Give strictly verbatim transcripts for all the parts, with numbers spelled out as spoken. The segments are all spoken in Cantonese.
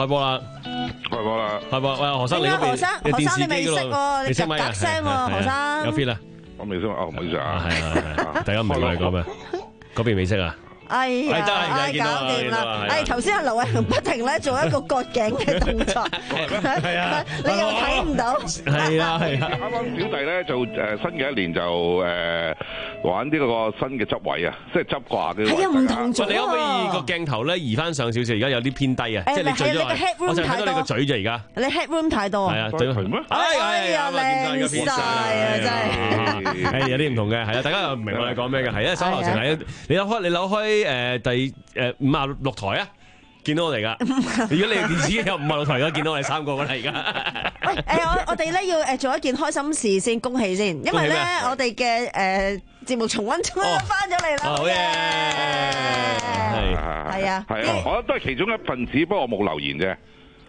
波啦， 開波啦， 開波。喂，何生你嗰邊， 何生，何生你未識喎，你識咪？ 格聲喎，何生。 有 feel 啦， 我未識啊，唔好意思啊， 係係，大家唔明我哋講咩？嗰邊未識啊？ 哎呀，哎，搞掂啦！哎，頭先阿劉偉雄不停咧做一個割頸嘅動作， 係啊， 你又睇唔到？ 係啊係啊， 啱啱小弟咧就誒新嘅一年就誒玩呢個新嘅執位啊，即係執掛嘅。 係啊，唔同咗。 你可唔可以個鏡頭咧移翻上少少？而家有啲偏低啊，即係你嘴咗，我就睇到你個嘴啫而家。 你 headroom 太多。 係啊，對係咩？ 哎呀，靚曬啊真係。 係有啲唔同嘅，係啊，大家又唔明我哋講咩嘅，係啊，手頭成係你扭開你扭開。誒第誒五啊六台啊，見到我哋噶。如果你電視有五啊六台，而家見到我哋三個噶啦，而家。 喂誒，我我哋咧要誒做一件開心事先，恭喜先，因為咧我哋嘅誒節目重溫終於翻咗嚟啦。 好嘢！ 係係啊， 係啊，我都係其中一份子，不過我冇留言啫。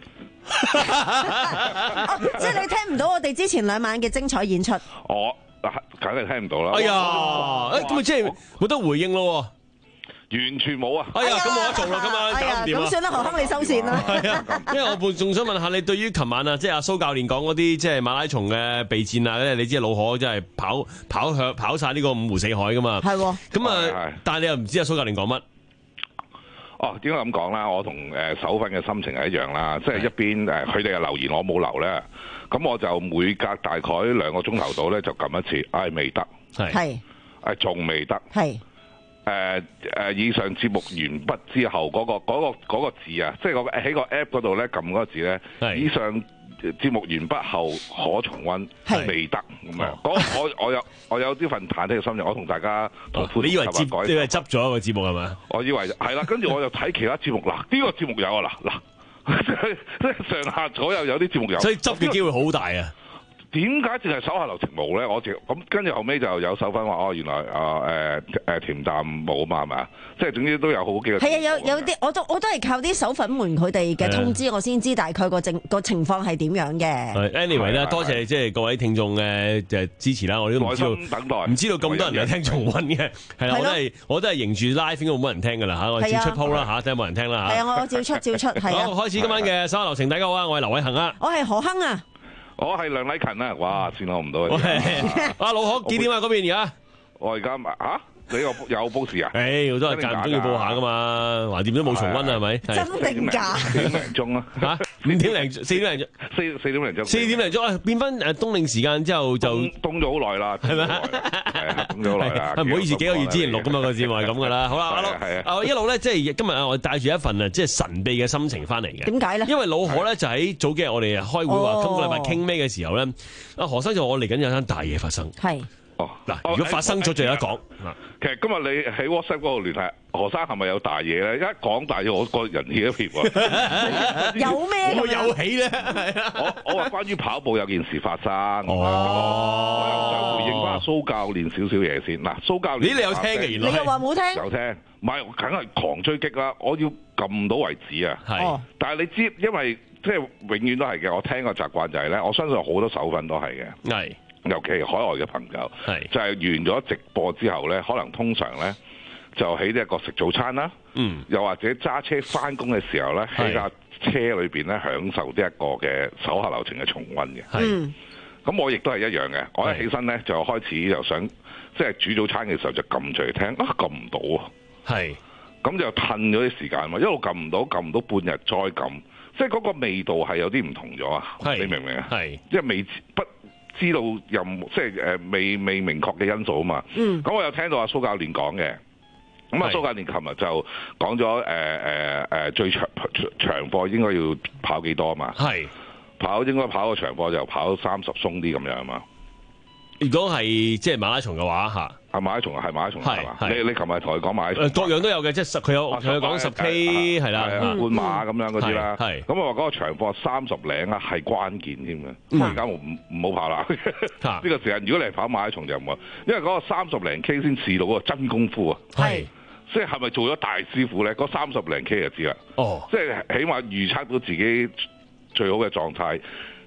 即係你聽唔到我哋之前兩晚嘅精彩演出。 我嗱，梗係聽唔到啦。 哎呀，誒咁咪即係冇得回應咯。 完全冇啊！ 哎呀，咁冇得做啦，今晚搞唔掂啊！ 咁算啦，何生你收線啦。 係啊，因為我仲仲想問下你，對於琴晚啊，即係阿蘇教練講嗰啲即係馬拉松嘅備戰啊，咧你知老何真係跑跑向跑曬呢個五湖四海噶嘛？ 係喎。 咁啊，但係你又唔知阿蘇教練講乜？ 哦，點解咁講啦？我同誒手份嘅心情係一樣啦，即係一邊誒佢哋嘅留言我冇留咧，咁我就每隔大概兩個鐘頭度咧就撳一次，唉未得， 係， 誒仲未得， 係。 誒誒，以上節目完畢之後，嗰、嗰個嗰、嗰個嗰個字啊，即係個喺個 app 嗰度咧撳嗰個字咧，以上節目完畢後可重溫，未得咁樣。我我有我有啲份忐忑嘅心情，我同大家同歡、哦、 你以為接你以為執咗一個節目係咪？ 我以為係啦，跟住我就睇其他節目，嗱呢、呢個節目有啊，嗱嗱，即係上下左右有啲節目有， 所以執嘅機會好大啊！ 點解淨係手下留情冇咧？我直咁跟住後尾就有手分話哦，原來啊誒誒恬淡冇啊嘛，係咪啊？即係總之都有好幾個。係啊， 有有啲我都我都係靠啲手粉們佢哋嘅通知，我先知大概個正個情況係點樣嘅。 anyway 咧，多謝即係各位聽眾嘅誒支持啦，我哋都唔知道等待， 唔知道咁多人嚟聽重溫嘅，係啦，我都係我都係迎住 live 應該冇乜人聽㗎啦嚇，我照出 post 啦嚇，睇下冇人聽啦嚇。 係啊，我照出照出係啊。 好，開始今晚嘅手下留情，大家好啊，我係劉偉恒啊， 我係何亨啊。 我係梁禮勤啊！哇，算我唔到啊！ 阿老何幾點啊？嗰邊而家？ 我而家啊，你又有報時啊？ 誒，好多人間唔中要報下噶嘛，橫掂都冇重溫啊，係咪？ 真定假？ 四點零鐘啊！ 嚇，五點零，四點零鐘， 四四點零鐘， 四點零鐘啊！變翻誒冬令時間之後就凍咗好耐啦，係咪？係啊，凍咗好耐啦。 唔好意思，幾個月之前錄噶嘛個節目係咁噶啦。好啦，阿老，啊一路咧，即係今日啊，我帶住一份啊，即係神秘嘅心情翻嚟嘅。 點解咧？ 因為老何咧就喺早幾日我哋開會話今個禮拜傾咩嘅時候咧，阿何生就話我嚟緊有單大嘢發生。 係。 哦， 嗱，如果發生咗就有得講。 其實今日你喺 WhatsApp 嗰度聯繫何生係咪有大嘢咧？一講大嘢，我個人起一撇喎。 有咩？ 我有起咧。 我我話關於跑步有件事發生。 哦。 我又想回應翻蘇教練少少嘢先。嗱，蘇教練， 咦？你有聽嘅原來？ 你又話冇聽？ 有聽，唔係，梗係狂追擊啦！我要撳到為止啊。 係。 但係你知，因為即係永遠都係嘅。我聽個習慣就係咧，我相信好多手粉都係嘅。 係。 尤其海外嘅朋友， 係就係完咗直播之後咧，可能通常咧就喺呢一個食早餐啦， 嗯， 又或者揸車翻工嘅時候咧，喺架車裏邊咧享受呢一個嘅手下留情嘅重溫嘅。 係， 咁我亦都係一樣嘅。我一起身咧就開始就想，即係煮早餐嘅時候就撳住嚟聽，啊撳唔到啊， 係， 咁就褪咗啲時間嘛，一路撳唔到，撳唔到半日再撳，即係嗰個味道係有啲唔同咗啊！你明唔明啊？係，即係未不。知道任即係誒未未明確嘅因素啊嘛，咁、嗯、我有聽到阿蘇教練講嘅，咁阿蘇教練琴日就講咗誒誒誒最長長課應該要跑幾多啊嘛，係跑應該跑個長課就跑三十鬆啲咁樣啊嘛。如果係即係馬拉松嘅話嚇，係馬拉松係馬拉松係嘛？你你琴日同佢講馬拉松，各樣都有嘅，即係佢有佢有講十 K 係啦，半馬咁樣嗰啲啦。係咁我話嗰個長課三十零啊係關鍵添嘅。咁而家我唔唔好跑啦。呢個時間如果你係跑馬拉松就唔好，因為嗰個三十零 K 先試到嗰個真功夫啊。係，即係係咪做咗大師傅咧？嗰三十零 K 就知啦。哦，即係起碼預測到自己最好嘅狀態喺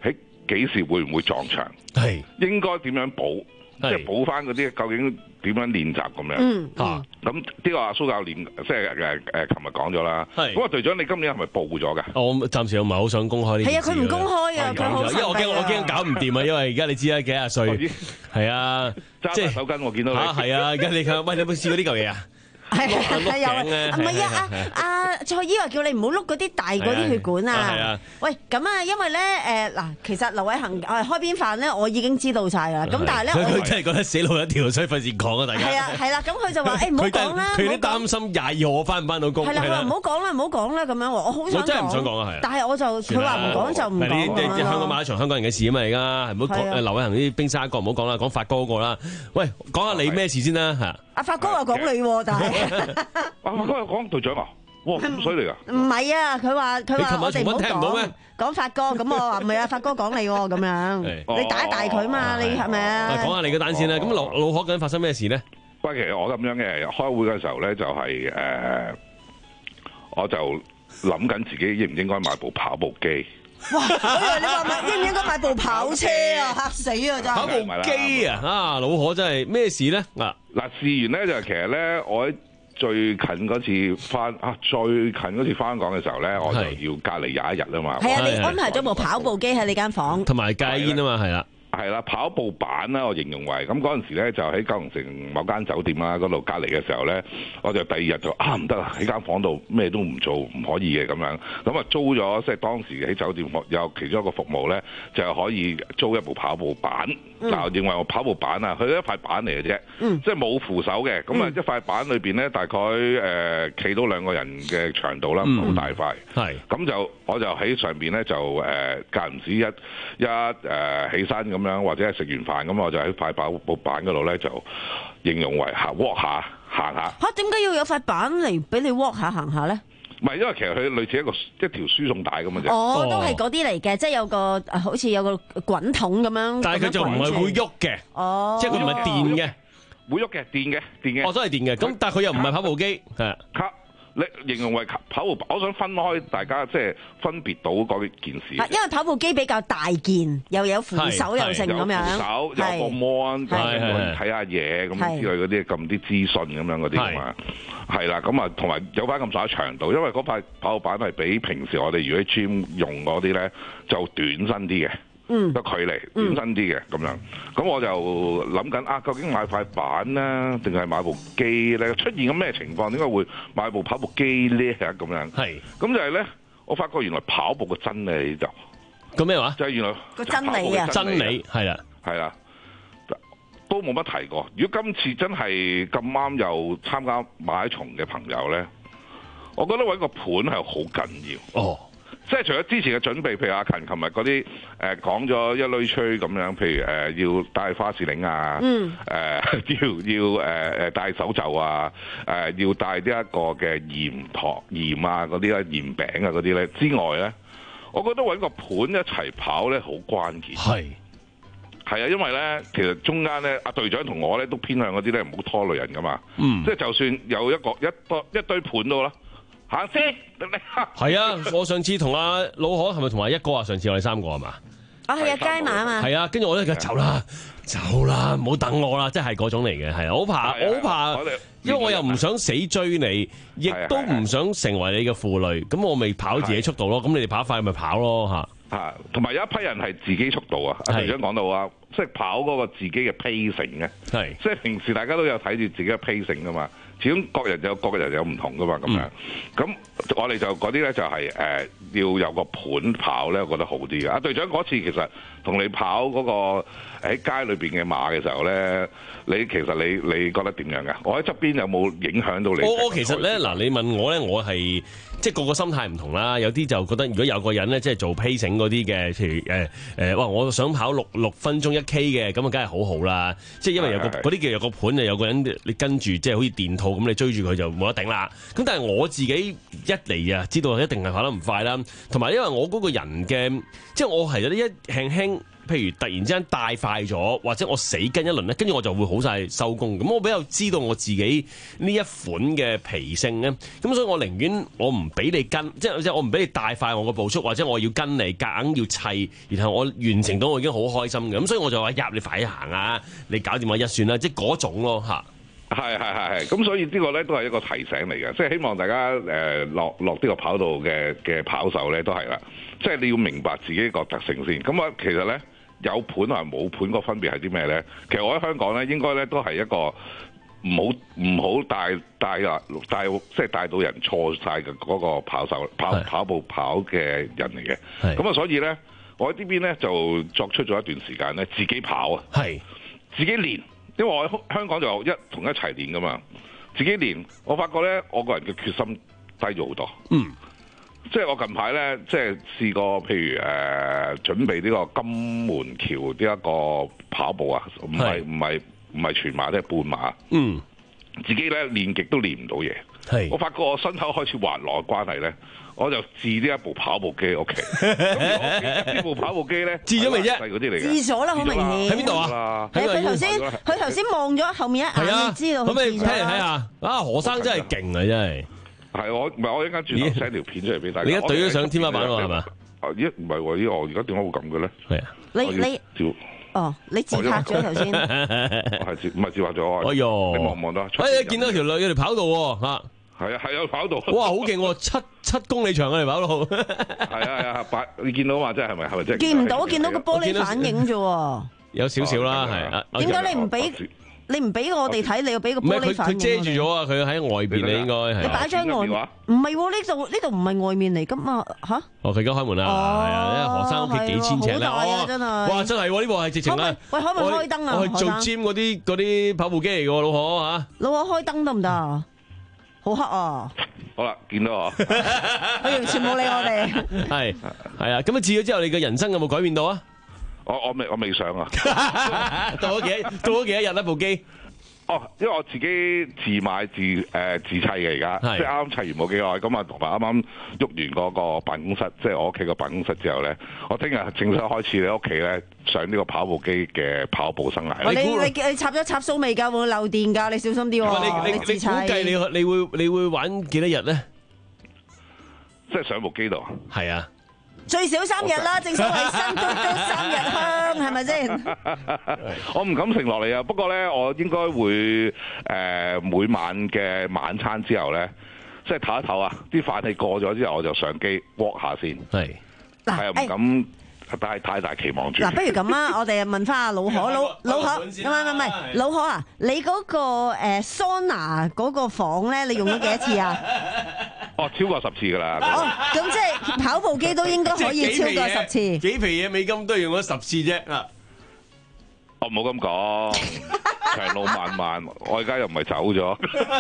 幾時會唔會撞牆？ 係應該點樣補？即係補翻嗰啲究竟點樣練習咁樣？ 嗯， 嚇咁呢個阿蘇教練即係誒誒，琴日講咗啦。 係咁啊，隊長你今年係咪報咗㗎？ 我暫時我唔係好想公開呢件事。 係啊，佢唔公開啊，佢好因為我驚我驚搞唔掂啊，因為而家你知啦，幾廿歲係啊， 揸晒手巾我見到你嚇係啊，而家你喂你有冇試過呢嚿嘢啊？ 係係有啊，唔係啊，阿阿蔡醫話叫你唔好碌嗰啲大嗰啲血管啊。喂，咁啊，因為咧誒嗱，其實劉偉恒誒開邊飯咧，我已經知道晒啦。咁但係咧， 佢真係覺得死路一條，所以費事講啊，大家。 係啊係啦，咁佢就話誒唔好講啦。 佢啲擔心廿二號我翻唔翻到工。 係啦，佢話唔好講啦，唔好講啦咁樣。我好想講。 我真係唔想講啊，係。 但係我就佢話唔講就唔講。 你你香港買一場香港人嘅事啊嘛，而家係唔好講劉偉恒啲冰沙一角唔好講啦，講發哥嗰個啦。喂，講下你咩事先啦嚇。 阿發哥又講你喎，但係。 阿發哥又講隊長啊！哇，咁水嚟㗎！ 唔係啊，佢話佢話我哋唔好講，講發哥，咁我話唔係啊，發哥講你喎，咁樣你打一大佢嘛，你係咪啊？ 講下你嘅單先啦。咁老老何究竟發生咩事咧？ 喂，其實我咁樣嘅開會嘅時候咧，就係誒，我就諗緊自己應唔應該買部跑步機。 哇！我以為你話買應唔應該買部跑車啊？嚇死啊！真係跑步機啊！啊，老何真係咩事咧？嗱嗱，事完咧就其實咧，我喺最近嗰次翻啊，最近嗰次翻港嘅時候咧，我就要隔離廿一日啊嘛。 係啊，你安排咗部跑步機喺你間房， 同埋戒煙啊嘛，係啦。 係啦，跑步板啦，我形容為咁嗰陣時咧，就喺九龍城某間酒店啦嗰度隔離嘅時候咧，我就第二日就啊唔得啊，喺間房度咩都唔做，唔可以嘅咁樣，咁啊租咗即係當時喺酒店有其中一個服務咧，就係可以租一部跑步板。嗱、嗯，認為我跑步板啊，佢一塊板嚟嘅啫，嗯、即係冇扶手嘅，咁啊、嗯、一塊板裏邊咧大概誒企、呃、到兩個人嘅長度啦，唔好、嗯、大塊，係咁就我就喺上邊咧就誒間唔時一一誒、呃、起身咁樣，或者係食完飯咁，我就喺塊跑步板嗰度咧就形容為行 walk 下行下。嚇，點解要有塊板嚟俾你 walk 下行下咧？唔係，因為其實佢類似一個一條輸送帶咁嘅啫。哦，都係嗰啲嚟嘅，即係有個好似有個滾筒咁樣。但係佢就唔係會喐嘅。哦，即係佢唔係電嘅，會喐嘅，電嘅，電嘅。哦，都係電嘅。咁但係佢又唔係跑步機，係。你形容為跑步，我想分開大家即係分別到嗰件事。因為跑步機比較大件，又有扶手又剩咁樣。有扶手，有個 mon，睇下嘢咁之類嗰啲，撳啲資訊咁樣嗰啲嘛。係啦，咁啊同埋有翻咁上下長度，因為嗰塊跑步板係比平時我哋如果喺 gym 用嗰啲咧就短身啲嘅。嗯，個距離短身啲嘅咁樣，咁我就諗緊啊，究竟買塊板咧，定係買部機咧？出現咁咩情況？點解會買部跑步機咧？咁樣係，咁就係咧，我發覺原來跑步嘅真理就個咩話？就係原來個真理啊，真理係啦，係啦，都冇乜提過。如果今次真係咁啱又參加馬拉松嘅朋友咧，我覺得揾個盤係好緊要哦。即係除咗之前嘅準備，譬如阿勤琴日嗰啲誒講咗一堆吹咁樣，譬如誒、呃、要帶花士領啊，誒、嗯呃、要要誒誒帶手袖啊，誒、呃、要帶呢一個嘅鹽糖鹽啊嗰啲咧鹽餅啊嗰啲咧之外咧，我覺得揾個盤一齊跑咧好關鍵。係係啊，因為咧其實中間咧阿隊長同我咧都偏向嗰啲咧唔好拖累人噶嘛。嗯，即係就算有一個一多一堆盤都啦。行先，係啊！我上次同阿老何係咪同埋一哥啊？上次我哋三個係嘛？啊係啊，街馬啊嘛。係啊，跟住我咧就走啦，走啦，唔好等我啦，即係嗰種嚟嘅，係啊，好怕，我好怕，因為我又唔想死追你，亦都唔想成為你嘅負累，咁我咪跑自己速度咯。咁你哋跑快咪跑咯嚇。嚇，同埋有一批人係自己速度啊！阿隊長講到啊，即係跑嗰個自己嘅 pacing 嘅，係即係平時大家都有睇住自己嘅 pacing 噶嘛。始終各人有各人有唔同噶嘛，咁樣，咁、嗯、我哋就嗰啲咧就係、是、誒、呃、要有個盤跑咧，我覺得好啲嘅。阿隊長嗰次其實同你跑嗰個喺街裏邊嘅馬嘅時候咧，你其實你你覺得點樣㗎？我喺側邊有冇影響到你？我我其實咧嗱，你問我咧，我係即係個個心態唔同啦。有啲就覺得如果有個人咧，即係做 pacing 嗰啲嘅，譬如誒誒，哇、呃！我想跑六六分鐘一 K 嘅，咁啊，梗係好好啦。即係因為有個嗰啲叫有個盤啊，有個人你跟住，即係好似電套咁，你追住佢就冇得頂啦。咁但係我自己一嚟啊，知道一定係跑得唔快啦。同埋因為我嗰個人嘅，即係我係有啲一輕輕譬如突然之間帶快咗，或者我死跟一輪咧，跟住我就會好晒收工。咁我比較知道我自己呢一款嘅脾性咧，咁所以我寧願我唔俾你跟，即係即係我唔俾你帶快我個步速，或者我要跟你夾硬要砌，然後我完成到我已經好開心嘅。咁所以我就話入你快啲行啊，你搞掂我一算啦，即係嗰種咯嚇。 係係係係，咁所以呢個咧都係一個提醒嚟嘅，即係希望大家誒、呃、落落呢個跑道嘅嘅跑手咧都係啦，即係你要明白自己個特性先。咁啊，其實咧有盤同埋冇盤個分別係啲咩咧？其實我喺香港咧應該咧都係一個唔好唔好帶帶啊帶即係帶到人錯晒嘅嗰個跑手跑跑步跑嘅人嚟嘅。咁啊，所以咧我喺呢邊咧就作出咗一段時間咧自己跑啊，係自己練。因為我喺香港就一同一齊練噶嘛，自己練，我發覺咧，我個人嘅決心低咗好多。嗯，即係我近排咧，即係試過，譬如誒、呃，準備呢個金門橋呢一個跑步啊，唔係唔係唔係全馬，即係半馬。嗯，自己咧練極都練唔到嘢。係，我發覺我身口開始滑落嘅關係咧。我就置呢一部跑步機屋企，咁呢部跑步機咧置咗未啫？細嗰啲嚟嘅，置咗啦，好明顯。喺邊度啊？ 佢頭先佢頭先望咗後面一眼，就知道。 可唔可以睇嚟睇下？啊，何生真係勁啊！真係。 係我唔係我一陣間轉頭 send 條片出嚟俾大家。 你而家對咗上天花板喎係嘛？ 咦唔係喎？咦我而家點解會咁嘅咧？ 係啊。 你你哦，你自拍咗頭先。 係自唔係自拍咗啊？ 哎呦！ 你望唔望到？ 哎，見到條女有條跑道喎嚇。 係啊，係有跑道。 哇，好勁喎！七七公里長嘅條跑道。 係啊係啊，八你見到嘛？即係係咪係咪即係？ 見唔到，見到個玻璃反影啫喎。 有少少啦，係。 點解你唔俾你唔俾我哋睇？你要俾個玻璃反影。 佢遮住咗啊！佢喺外邊，你應該係。 你擺咗喺外，唔係喎？呢度呢度唔係外面嚟噶嘛？嚇！ 哦，佢而家開門啦，係啊，因為何生屋企幾千尺咧， 哇！真係， 哇！真係喎，呢部係直情咧。 喂，可唔可以開燈啊？ 我係做 gym 嗰啲嗰啲跑步機嚟嘅喎，老何嚇。 老何開燈得唔得啊？好黑啊！ 好啦，見到我， 我完全冇理我哋。 係係啊，咁啊，治咗之後，你嘅人生有冇改變到啊？ 我我未我未上啊， 到咗幾到咗幾多日一部機？ 哦，因為我自己自買自誒、呃、自砌嘅而家，即係啱啱砌完冇幾耐，咁啊同埋啱啱喐完嗰個辦公室，即係我屋企個辦公室之後咧，我聽日正式開始喺屋企咧上呢個跑步機嘅跑步生涯。 你你你插咗插蘇未㗎？會漏電㗎？你小心啲喎！ 你你你估計你你會你會玩幾多日咧？ 即係上部機度。係啊。 最少三日啦，正所謂新竹都三日香，係咪先？ 我唔敢承落嚟啊，不過咧，我應該會誒、呃、每晚嘅晚餐之後咧，即係唞一唞啊，啲飯氣過咗之後，我就上機 walk 下先。係，係啊，唔敢帶太大期望住。 嗱，不如咁啊，我哋問翻阿老何，老老何，唔係唔係唔係，老何啊，你嗰個誒桑拿嗰個房咧，你用咗幾多次啊？ 哦，超過十次噶啦！ 哦，咁即係跑步機都應該可以超過十次。 幾皮嘢美金都用咗十次啫啊！ 我唔好咁講，長路漫漫，我而家又唔係走咗。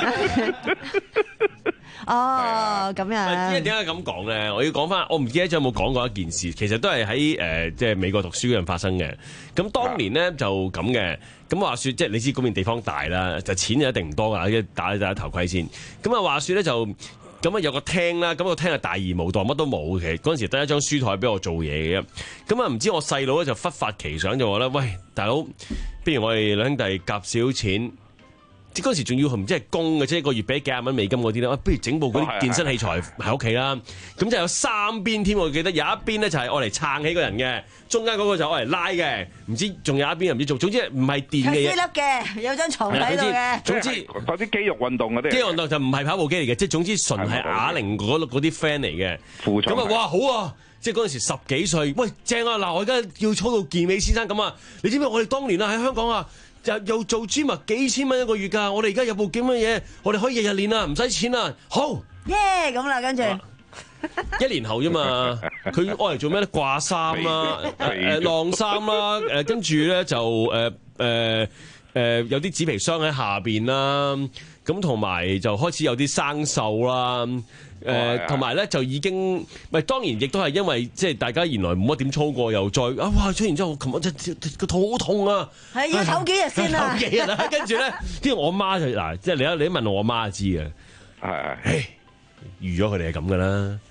哦，咁樣。 因為點解咁講咧？我要講翻，我唔記得咗有冇講過一件事，其實都係喺誒即係美國讀書嗰陣發生嘅。咁當年咧就咁嘅。咁話説，即係你知嗰邊地方大啦，就錢就一定唔多㗎，即打打頭盔先。咁啊話説咧就。咁啊有個廳啦，咁個廳係大而無當，乜都冇嘅。嗰陣時得一張書台俾我做嘢嘅。咁啊唔知我細佬咧就忽發奇想就話咧，喂，大佬，不如我哋兩兄弟夾少錢，即嗰陣時仲要唔知係供嘅，即係一個月俾幾廿蚊美金嗰啲咧，不如整部嗰啲健身器材喺屋企啦。咁就有三邊添，我記得有一邊咧就係愛嚟撐起個人嘅，中間嗰個就愛嚟拉嘅，唔知仲有一邊又唔知做，總之唔係電嘅嘢。 係機粒嘅，有張床喺度嘅。 總之嗰啲肌肉運動嗰啲。肌肉運動就唔係跑步機嚟嘅，即係總之純係啞鈴嗰嗰啲 friend 嚟嘅。咁啊，哇，好啊！即係嗰陣時十幾歲，喂，正啊！嗱，我而家要操到健美先生咁啊！你知唔知我哋當年啊喺香港啊？又又做 gym 啊，幾千蚊一個月㗎！我哋而家有部咁嘅嘢，我哋可以日日練啊，唔使錢啊！好， 耶咁啦，跟住一年後啫嘛，佢愛嚟做咩咧？掛衫啦，誒晾衫啦，誒跟住咧就誒誒誒有啲紙皮箱喺下邊啦，咁同埋就開始有啲生鏽啦。誒同埋咧就已經，咪當然亦都係因為即係大家原來冇乜點操過，又再啊哇出完之後，琴日隻個肚好痛啊！ 係要唞幾日先啦， 唞幾日啊！跟住咧，啲我媽就嗱，即係你一你一問我媽就知嘅，係係，預咗佢哋係咁噶啦。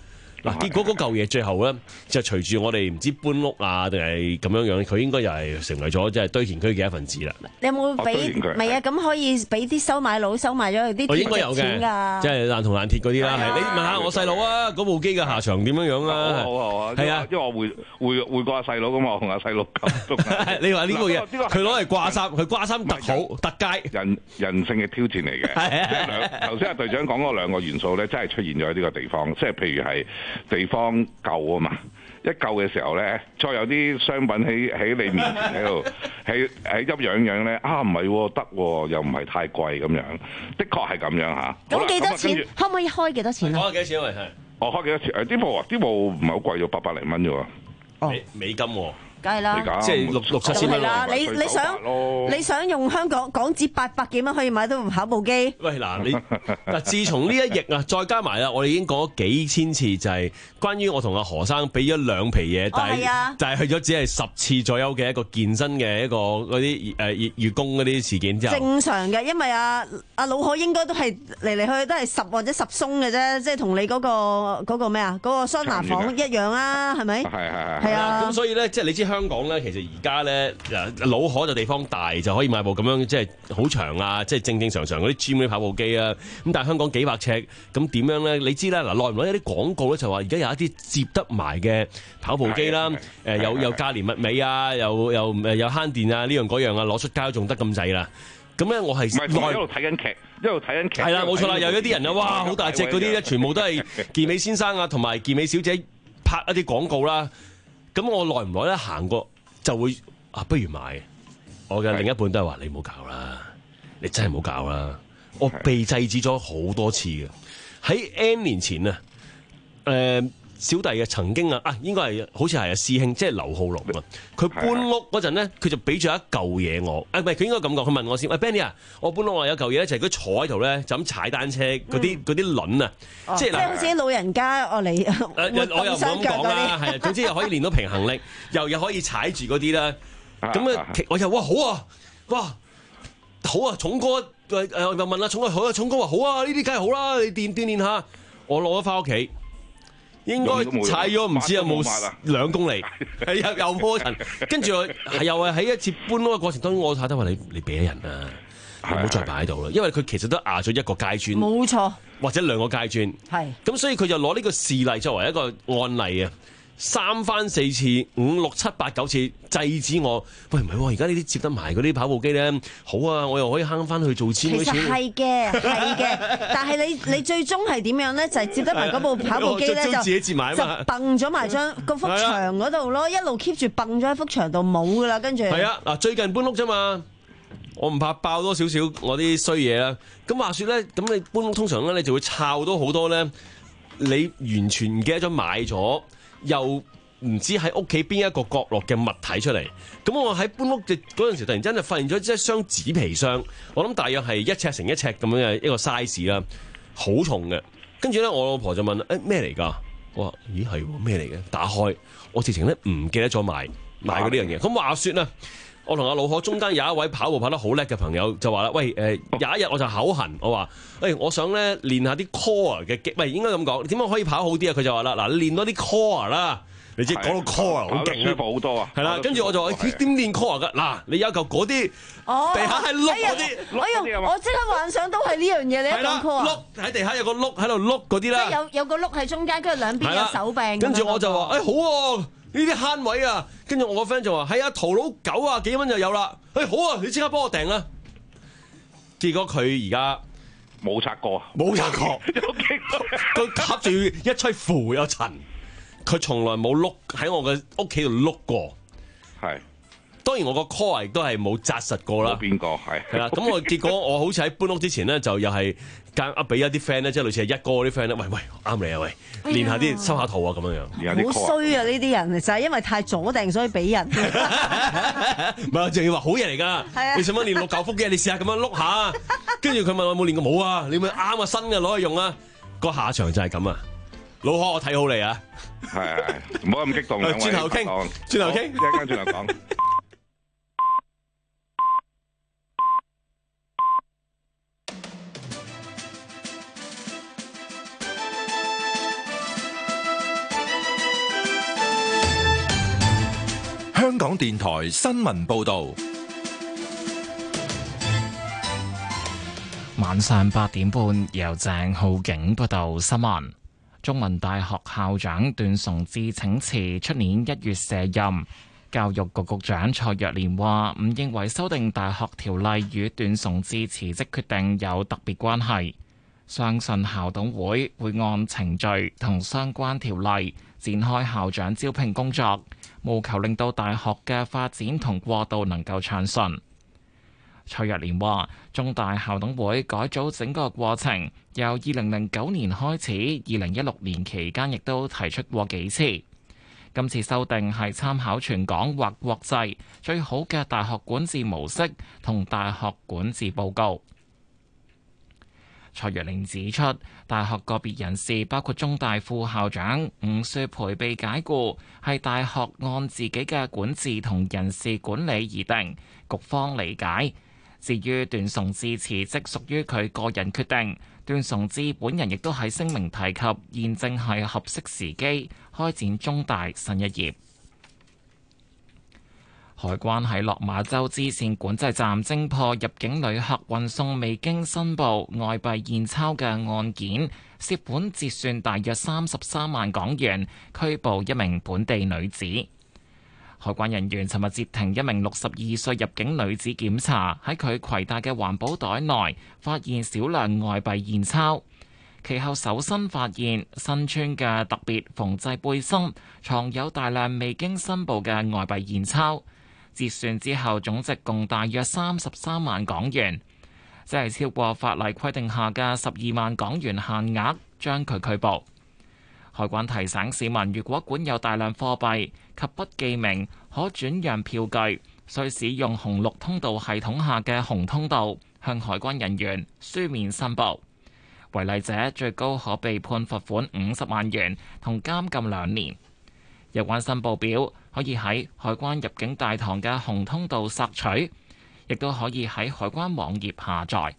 嗱，結果嗰嚿嘢最後咧就隨住我哋唔知搬屋啊定係咁樣樣，佢應該又係成為咗即係堆填區嘅一份子啦。 你有冇俾？唔係啊，咁可以俾啲收買佬收買咗佢啲鐵值錢㗎。 即係爛銅爛鐵嗰啲啦。係你問下我細佬啊，嗰部機嘅下場點樣樣啊？ 好好啊，係啊，因為我會會會過阿細佬咁嘛，我同阿細佬咁。 你話呢部嘢，佢攞嚟掛衫，佢掛衫特好特街。 人人性嘅挑戰嚟嘅。係頭先阿隊長講嗰兩個元素咧，真係出現咗喺呢個地方，即係譬如係地方舊啊嘛。一舊嘅時候咧，再有啲商品喺喺你面前喺度，喺喺陰陽陽咧，啊唔係得，又唔係太貴咁樣，的確係咁樣嚇。 咁幾多錢？可唔可以開幾多錢啊？ 開幾多錢啊？係。我開幾多錢？誒啲鋪啊，啲鋪唔係好貴咗，八百零蚊啫喎。 美美金喎。 梗係啦， 即係六六七千蚊啦。 你你想你想用香港港紙八百幾蚊可以買到跑步機？ 喂嗱，你嗱，自從呢一役啊，再加埋啦，我哋已經講咗幾千次，就係關於我同阿何生俾咗兩皮嘢，但係但係去咗只係十次左右嘅一個健身嘅一個嗰啲誒月月供嗰啲事件之後。正常嘅，因為阿阿老何應該都係嚟嚟去去都係十或者十鬆嘅啫，即係同你嗰個嗰個咩啊，嗰個桑拿房一樣啊，係咪？係係係。係啊。咁所以咧，即係你知香港咧，其實而家咧，老河就地方大，就可以買部咁樣即係好長啊，即係正正常常嗰啲 gym 嗰啲跑步機啊。咁但係香港幾百尺，咁點樣咧？你知啦，嗱，耐唔耐有啲廣告咧就話而家有一啲接得埋嘅跑步機啦，誒有有價廉物美啊，又又誒有慳電啊，呢樣嗰樣啊，攞出街仲得咁滯啦。咁咧我係唔係一路睇緊劇，一路睇緊劇。係啦，冇錯啦，有一啲人啊，哇，好大隻嗰啲咧，全部都係健美先生啊，同埋健美小姐拍一啲廣告啦。咁我耐唔耐咧行過就會啊，不如買。我嘅另一半都係話：你唔好搞啦，你真係唔好搞啦。我被制止咗好多次嘅。喺 N 年前啊，誒、呃、小弟嘅曾經啊，啊應該係好似係阿師兄，即係劉浩龍啊。佢搬屋嗰陣咧，佢就俾咗一嚿嘢我。啊，唔係佢應該咁講，佢問我先。喂 Benny 啊，我搬屋我有嚿嘢咧，就係佢坐喺度咧，就咁踩單車嗰啲嗰啲輪啊， 哦、即係好似啲老人家我嚟活動雙腳嗰啲。 係啊，總之又可以練到平衡力，又又可以踩住嗰啲啦。咁啊，我就哇好啊，哇好啊，重哥誒誒又問啦，重哥好啊，重哥話好啊，呢啲梗係好啦，你鍛鍛鍊下。我攞咗翻屋企，應該踩咗唔知有冇兩公里，係又又破塵。跟住我又係喺一次搬屋嘅過程當中，我太太話你你俾人啊，你唔好再擺喺度啦，因為佢其實都壓咗一個階磚，冇錯，或者兩個階磚，係咁，所以佢就攞呢個事例作為一個案例啊。三番四次、五六七八九次制止我，喂唔係喎，而家呢啲接得埋嗰啲跑步機咧，好啊，我又可以慳翻去做錢。其實係嘅，係嘅，但係你你最終係點樣咧？就係、是、接得埋嗰部跑步機咧，就自己接埋就掟咗埋張嗰幅牆嗰度咯，一路 keep 住掟咗喺幅牆度冇噶啦，跟住係啊嗱，最近搬屋啫嘛，我唔怕爆多少少我啲衰嘢啦。咁話說咧，咁你搬屋通常咧，你就會摷到好多咧，你完全唔記得咗買咗。又唔知喺屋企邊一個角落嘅物體出嚟，咁我喺搬屋嘅嗰陣時，突然間就發現咗一箱紙皮箱，我諗大約係一尺乘一尺咁樣嘅一個 size 啦，好重嘅。跟住咧，我老婆就問：誒咩嚟㗎？我話：咦係咩嚟嘅？打開，我直情咧唔記得咗買買嗰啲樣嘢。咁話説咧，我同阿老何中間有一位跑步跑得好叻嘅朋友就話啦：喂誒、呃，有一日我就口痕，我話：誒、欸，我想咧練下啲 core 嘅肌，唔係應該咁講，點樣可以跑好啲啊？佢就話啦：嗱，你練多啲 core 啦，你知講到 core 好勁啊，舒服好多啊，係啦。跟住我就話：點練 core 㗎？嗱，你有嚿嗰啲，地下係碌嗰啲， 我用我即刻幻想到係呢樣嘢，你一講 core 碌喺地下有個碌喺度碌嗰啲啦， 即係有有個碌喺中間，跟住兩邊有手柄。 跟住我就話：誒、欸、好喎、啊。呢啲慳位啊！跟住我個 friend 就話：係啊，淘佬九啊幾蚊就有啦。誒、欸、好啊，你即刻幫我訂啦。結果佢而家冇拆過， 冇拆過，佢夾住一吹負有塵，佢從來冇碌喺我嘅屋企度碌過。係。當然我個 core 亦都係冇紮實過啦。 邊個係？係啦，咁我結果我好似喺搬屋之前咧，就又係間俾一啲 friend 咧，即係類似係一哥嗰啲 friend 咧，喂喂，啱你啊喂，練下啲收下圖啊咁樣樣。 好衰啊！呢啲人就係因為太左定，所以俾人。 唔係，仲要話好嘢嚟㗎。你想唔想練六嚿腹肌？你試下咁樣碌下。跟住佢問我有冇練過，冇啊。你咪啱啊，新嘅攞去用啊。個下場就係咁啊。老何，我睇好你啊。 係係，唔好咁激動。 轉頭傾，轉頭傾， 一陣間轉頭講。 港電台新聞報道。 晚上八點半，由鄭浩景報道新聞。中文大學校長段崇智請辭，出年一月卸任。教育局局長蔡若蓮話：唔認為修訂大學條例與段崇智辭職決定有特別關係，相信校董會會按程序同相關條例展開校長招聘工作，務求令到大學嘅發展同過渡能夠暢順。蔡若蓮話：中大校董會改組整個過程由二零零九年開始，二零一六年期間亦都提出過幾次。今次修訂係參考全港或國際最好嘅大學管治模式同大學管治報告。蔡若蓮指出，大學個別人士包括中大副校長伍雪培被解僱，係大學按自己嘅管治同人事管理而定，局方理解。至於段崇智辭職屬於佢個人決定，段崇智本人亦都喺聲明提及，現正係合適時機開展中大新一頁。海關喺落馬洲支線管制站偵破入境旅客運送未經申報外幣現鈔嘅案件，涉款折算大約三十三萬港元，拘捕一名本地女子。海關人員尋日截停一名六十二歲入境女子檢查，喺佢攜帶嘅環保袋內發現少量外幣現鈔，其後搜身發現身穿嘅特別縫製背心藏有大量未經申報嘅外幣現鈔，折算之後總值共大約三十三萬港元，即係超過法例規定下嘅十二萬港元限額，將佢拘捕。海關提醒市民，如果管有大量貨幣及不記名可轉讓票據，需使用紅綠通道系統下嘅紅通道向海關人員書面申報。違例者最高可被判罰款五十萬元同監禁兩年。有關申報表可以喺海關入境大堂嘅紅通道索取，亦都可以喺海關網頁下載。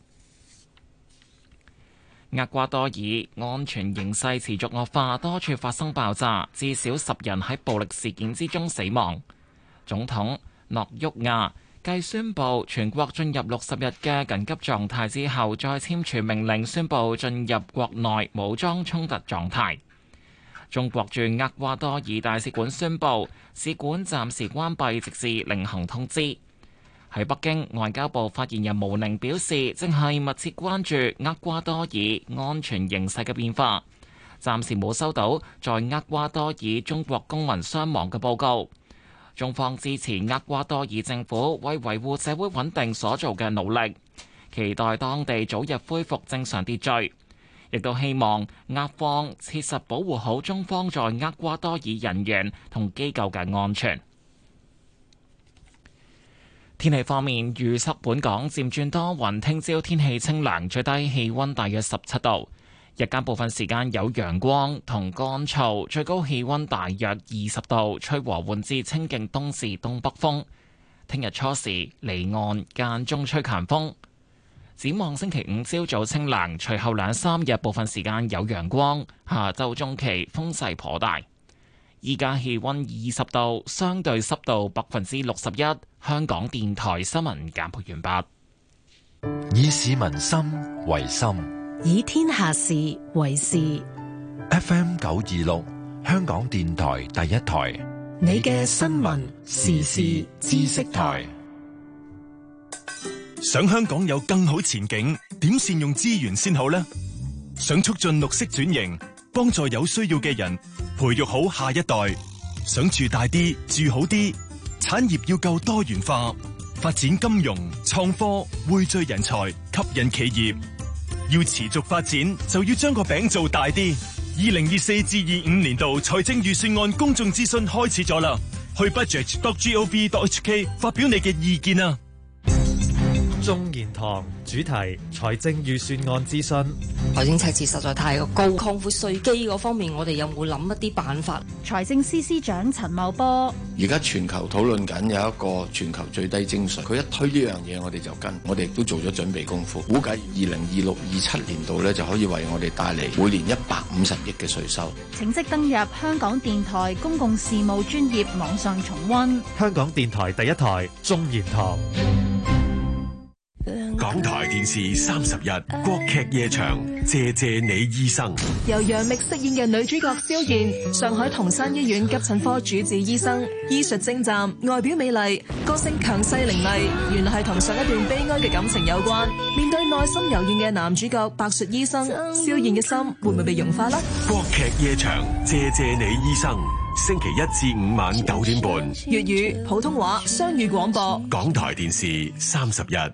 厄瓜多爾安全形勢持續惡化，多處發生爆炸，至少十人喺暴力事件之中死亡。總統諾沃亞繼宣布全國進入六十日嘅緊急狀態之後，再簽署命令宣布進入國內武裝衝突狀態。中國駐厄瓜多爾大使館宣布，使館暫時關閉，直至另行通知。喺北京，外交部發言人毛寧表示，正係密切關注厄瓜多爾安全形勢嘅變化，暫時冇收到在厄瓜多爾中國公民傷亡嘅報告。中方支持厄瓜多爾政府為維護社會穩定所做嘅努力，期待當地早日恢復正常秩序，亦都希望厄方切實保護好中方在厄瓜多爾人員同機構嘅安全。天氣方面，預測本港漸轉多雲，聽朝天氣清涼，最低氣溫大約十七度，日間部分時間有陽光同乾燥，最高氣溫大約二十度，吹和緩至清勁東至東北風。聽日初時離岸間中吹強風。展望星期五朝早清涼，隨後兩三日部分時間有陽光，下周中期風勢頗大。依家氣溫二十度，相對濕度百分之六十一。香港電台新聞簡報完畢。 以市民心為心， 以天下事為事。 F M 九二六，香港電台第一台， 你嘅新聞時事知識台。 想香港有更好前景，點善用資源先好呢？想促進綠色轉型，幫助有需要嘅人，培育好下一代。想住大啲，住好啲，產業要夠多元化，發展金融、創科，匯聚人才，吸引企業。要持續發展，就要將個餅做大啲。二零二四至二五年度財政預算案公眾諮詢開始咗啦，去 budget dot gov dot hk 發表你嘅意見啊！ 眾言堂主題財政預算案諮詢。 財政赤字實在太高，擴闊稅基嗰方面，我哋有冇諗一啲辦法？ 財政司司長陳茂波， 而家全球討論緊有一個全球最低徵稅，佢一推呢樣嘢，我哋就跟，我哋亦都做咗準備功夫，估計二零二六二七年度咧就可以為我哋帶嚟每年一百五十億嘅稅收。 請即登入香港電台公共事務專頁網上重溫。 香港電台第一台眾言堂。 港台電視三十日國劇夜場，謝謝你醫生。 由楊冪飾演嘅女主角蕭燕，上海同山醫院急診科主治醫生，醫術精湛，外表美麗，個性強勢凌厲，原來係同上一段悲哀嘅感情有關。面對內心柔軟嘅男主角白術醫生，蕭燕嘅心會唔會被融化呢？ 國劇夜場，謝謝你醫生。星期一至五晚九點半， 粵語、普通話雙語廣播。 港台電視三十日。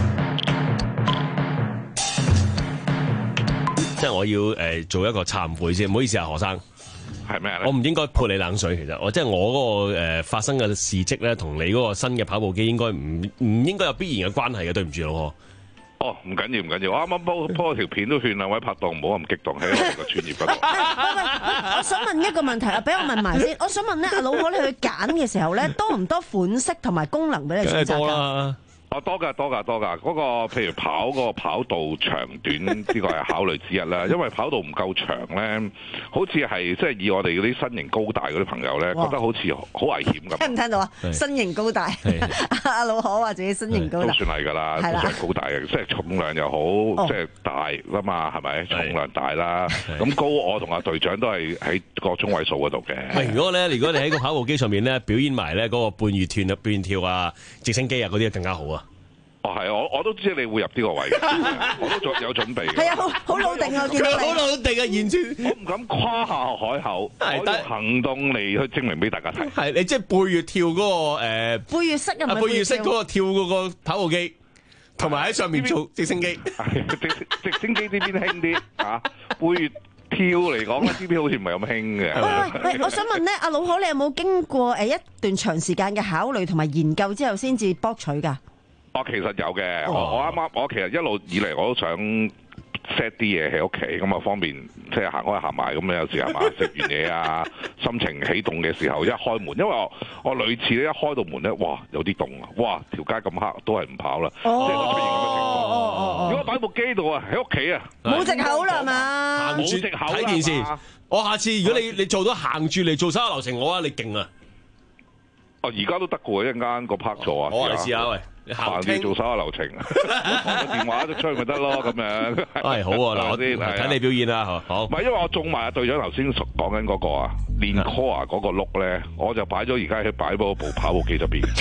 即係我要誒、呃、做一個懺悔先，唔好意思啊，何生。 係咩咧？ 我唔應該潑你冷水，其實我即係我嗰、那個、呃、發生嘅事蹟咧，同你嗰個新嘅跑步機應該唔唔應該有必然嘅關係嘅，對唔住老婆。 哦，唔緊要唔緊要，我啱啱鋪鋪條片都勸兩位拍檔唔好咁激動喺我哋個專業嗰度。 我想問一個問題啊，俾我問埋先。我想問咧，阿老婆你去揀嘅時候咧，多唔多款式同埋功能俾你選擇㗎？ 哦，多㗎多㗎多㗎，嗰、那個譬如跑嗰、那個跑道長短呢個係考慮之一啦，因為跑道唔夠長咧，好似係即係以我哋嗰啲身形高大嗰啲朋友咧，覺得好似好危險咁。 聽唔聽到啊？身形高大，阿老婆話自己身形高大， 都算係㗎啦，都算係高大嘅，即係重量又好，哦、即係大啦嘛，係咪？重量大啦，咁高我同阿隊長都係喺個中位數嗰度嘅。 喂，如果咧，如果你喺個跑步機上面咧表演埋咧嗰個半月斷啊、半月跳啊、直升機啊嗰啲，更加好啊！ 哦，係，我我都知你會入呢個位嘅，我都做有準備嘅。 係啊，好好老定啊，見到你。 好老定啊，完全。 我唔敢誇下海口，我用行動嚟去證明俾大家睇。 係你即係背月跳嗰、那個誒、呃、 背月式啊， 背月式嗰個跳嗰個跑步機，同埋喺上面做直升機。 直直升機呢邊興啲啊，背月跳嚟講咧，呢邊好似唔係咁興嘅。 喂喂，我想問咧，阿老可你有冇經過誒一段長時間嘅考慮同埋研究之後先至博取㗎？ 哦，其實有嘅，我我啱啱我其實一路以嚟我都想 set 啲嘢喺屋企，咁啊方便即係行開行埋咁樣，有時係嘛食完嘢啊，心情起動嘅時候一開門，因為我我類似咧一開到門咧，哇有啲凍啊，哇條街咁黑都係唔跑啦，即係我出現咁嘅情況。哦哦哦、如果擺部機度啊，喺屋企啊， 冇藉口啦嘛， 冇藉口睇電視。我下次如果你你做到行住嚟做三個流程，我話你勁啊！ 哦，而家都得嘅喎，一陣間個拍座啊， 我嚟試下喂。 行住做手下流程，放個電話就出去咪得咯，咁樣。 係好啊，嗱我啲睇你表演啦，好。 唔係因為我中埋阿隊長頭先講緊嗰個啊，練 core 嗰個碌咧，我就擺咗而家喺擺嗰部跑步機入邊。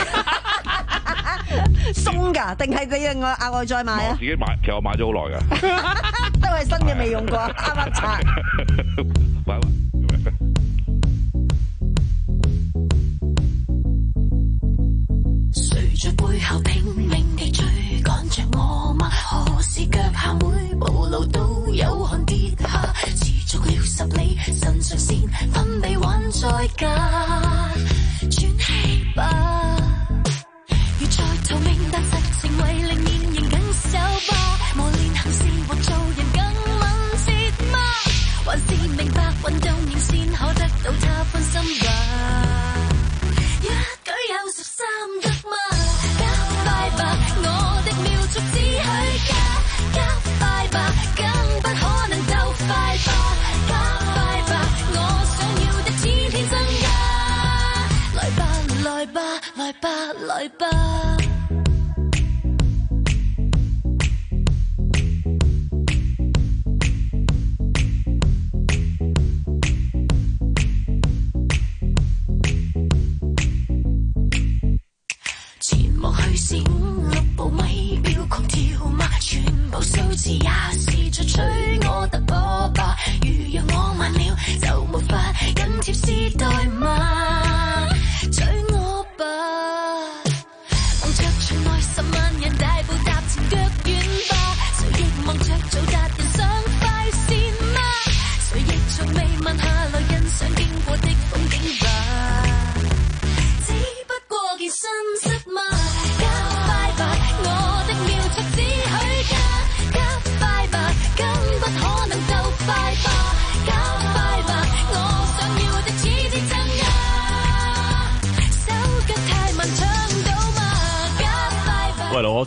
鬆㗎，定係你另外額外再買啊？ 我自己買，其實我買咗好耐㗎。 都係新嘅，未用過，啱啱拆。 在背後拼命地追趕着我嗎？何時腳下每步路都有汗跌下？持續了十里，腎上腺分泌還在加，喘氣吧。要在逃命，但實情為令現形更瘦吧。磨練行事或做人更敏捷嗎？還是明白運動仍先可得到他歡心吧？一舉有十三得嗎？我的秒速只許加加快吧，更不可能鬥快吧，加快吧，我想要的天天增加，來吧來吧來吧來吧。數字也是在催我突破吧，如若我慢了就沒法緊貼時代嗎？追我吧，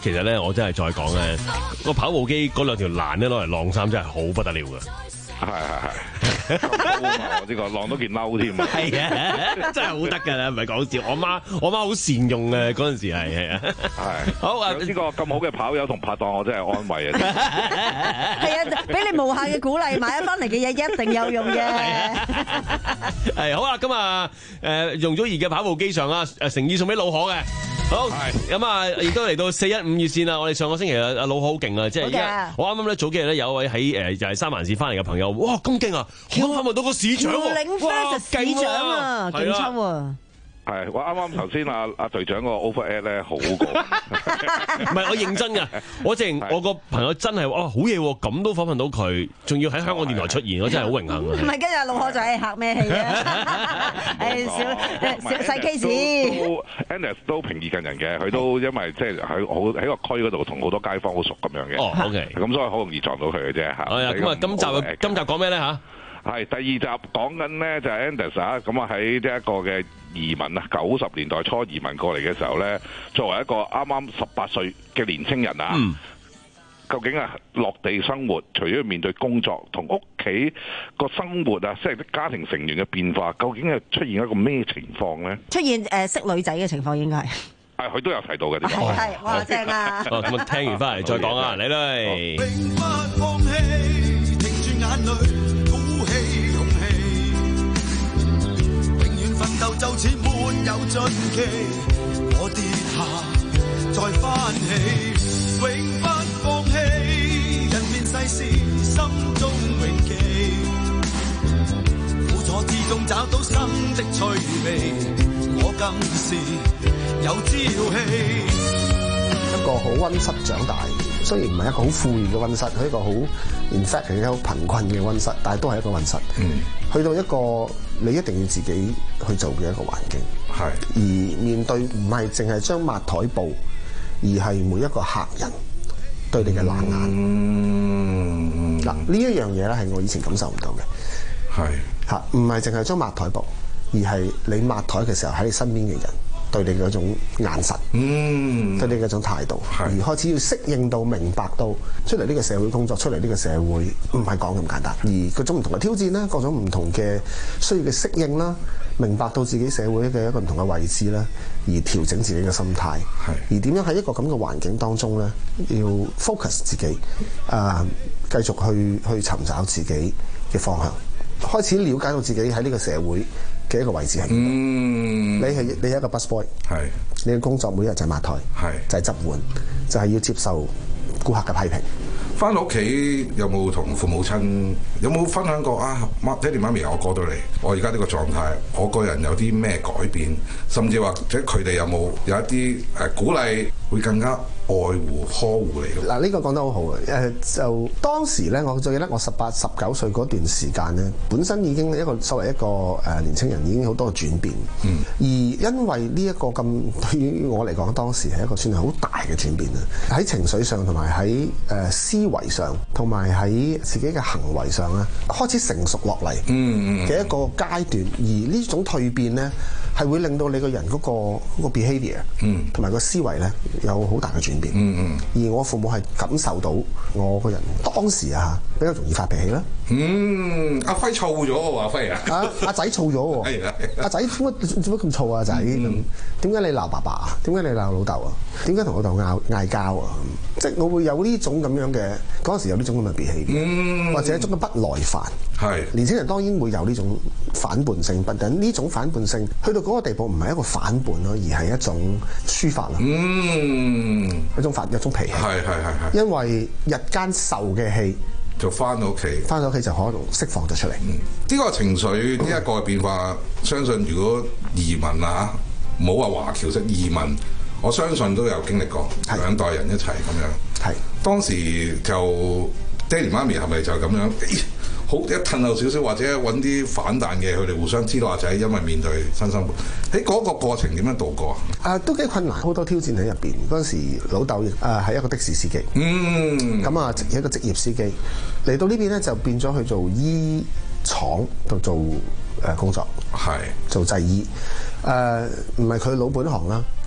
其實咧，我真係再講咧，個跑步機嗰兩條欄咧攞嚟晾衫真係好不得了㗎。 係係係，我呢個晾到件褸添啊！ 係啊，真係好得㗎啦，唔係講笑。我媽我媽好善用嘅嗰陣時係係啊。係好啊！呢個咁好嘅跑友同拍檔，我真係安慰啊！ 係啊，俾你無限嘅鼓勵，買一翻嚟嘅嘢一定有用嘅。 係好啊！咁啊誒用咗而嘅跑步機上啊，誒誠意送俾老可嘅。好，咁啊，亦都嚟到四一五熱線啦！我哋上個星期啊，阿老好勁啊，即係而家我啱啱咧早幾日咧有一位喺誒就係三藩市翻嚟嘅朋友，哇咁勁啊！我訪問到個市長喎， 哇市長啊，勁抽啊！ 係，我啱啱頭先阿阿隊長個 overhead 咧好過， 唔係我認真㗎，我淨我個朋友真係哇好嘢喎，咁都訪問到佢，仲要喺香港電台出現，我真係好榮幸啊！ 唔係，跟住阿老可就係客咩氣啊？誒小小細 case。 Andy 都平易近人嘅，佢都因為即係喺好喺個區嗰度同好多街坊好熟咁樣嘅。 哦 ，OK， 咁所以好容易撞到佢嘅啫嚇。 係啊，咁啊，今集今集講咩咧嚇？ 係第二集講緊咧就係 Andy 啊，咁啊喺呢一個嘅移民啊，九十年代初移民過嚟嘅時候咧，作為一個啱啱十八歲嘅年青人啊，嗯、究竟啊落地生活，除咗面對工作同屋企個生活啊，即係啲家庭成員嘅變化，究竟係出現一個咩情況咧？出現誒識女仔嘅情況應該係。 係佢都有提到嘅， 係係哇正啊！ 哦咁啊，聽完翻嚟再講啊，嚟嚟。 永不放棄，停住眼淚，鼓起勇氣，永遠奮鬥就似沒有盡期。我跌下再翻起，永不放棄，人面世事心中永記，苦楚之中找到新的趣味，我更是有朝氣。 一個好溫室長大，雖然唔係一個好富裕嘅溫室，係一個好 in fact 係一個好貧困嘅溫室，但係都係一個溫室。嗯，去到一個你一定要自己去做嘅一個環境，係而面對唔係淨係張抹台布，而係每一個客人對你嘅冷眼。嗯，嗱呢一樣嘢咧係我以前感受唔到嘅，係嚇唔係淨係張抹台布，而係你抹台嘅時候喺你身邊嘅人。對你嗰種眼神，嗯，對你嗰種態度，而開始要適應到、明白到出嚟呢個社會工作，出嚟呢個社會唔係講咁簡單，而各種唔同嘅挑戰啦，各種唔同嘅需要嘅適應啦，明白到自己社會嘅一個唔同嘅位置啦，而調整自己嘅心態，而點樣喺一個咁嘅環境當中咧，要 focus 自己，啊、呃，繼續去去尋找自己嘅方向，開始了解到自己喺呢個社會嘅一個位置係點？嗯，你係你係一個 busboy， 係你嘅工作每日就係抹台，係就係執碗，就係要接受顧客嘅批評。 翻到屋企有冇同父母親有冇分享過啊？媽爹哋媽咪，我過到嚟，我而家呢個狀態，我個人有啲咩改變，甚至或者佢哋有冇有一啲誒鼓勵，會更加愛護呵護你？ 嗱，呢個講得好好嘅。誒，就當時咧，我最記得我十八、十九歲嗰段時間咧，本身已經一個作為一個誒年青人，已經好多嘅轉變。嗯。而因為呢一個咁對於我嚟講，當時係一個算係好大嘅轉變啦。喺情緒上，同埋喺誒思維上，同埋喺自己嘅行為上咧，開始成熟落嚟嘅一個階段。而呢種蛻變咧，係會令到你個人嗰個嗰個 behaviour，嗯，同埋個思維咧有好大嘅轉變。嗯嗯。而我父母係感受到我個人當時啊比較容易發脾氣啦。 嗯，阿輝燥咗喎，阿輝啊。阿阿仔燥咗喎。係啊。阿仔點解做乜咁燥啊？仔咁點解你鬧爸爸啊？點解你鬧老豆啊？點解同老豆拗嗌交啊？即係我會有呢種咁樣嘅嗰陣時有呢種咁嘅 behaviour，嗯，或者一種嘅不耐煩。係。年輕人當然會有呢種反叛性，但呢種反叛性去到嗰個地步唔係一個反叛咯，而係一種抒發咯。嗯，一種發一種脾氣。係係係係。因為日間受嘅氣， 就翻到屋企， 翻到屋企就可能釋放咗出嚟。呢、 嗯呢個情緒呢一個變化，嗯、相信如果移民啊，唔好話華僑式移民，我相信都有經歷過兩代人一齊咁樣。係當時就爹哋媽咪係咪就咁樣？好一褪後少少，或者揾啲反彈嘅，佢哋互相知道阿仔，因為面對新生活，喺嗰個過程點樣度過啊？ 啊，都幾困難，好多挑戰喺入邊。嗰陣時老豆誒係一個的士司機，嗯，咁啊一個職業司機嚟到呢邊咧，就變咗去做醫廠度做誒工作，係做製衣。誒唔係佢老本行啦，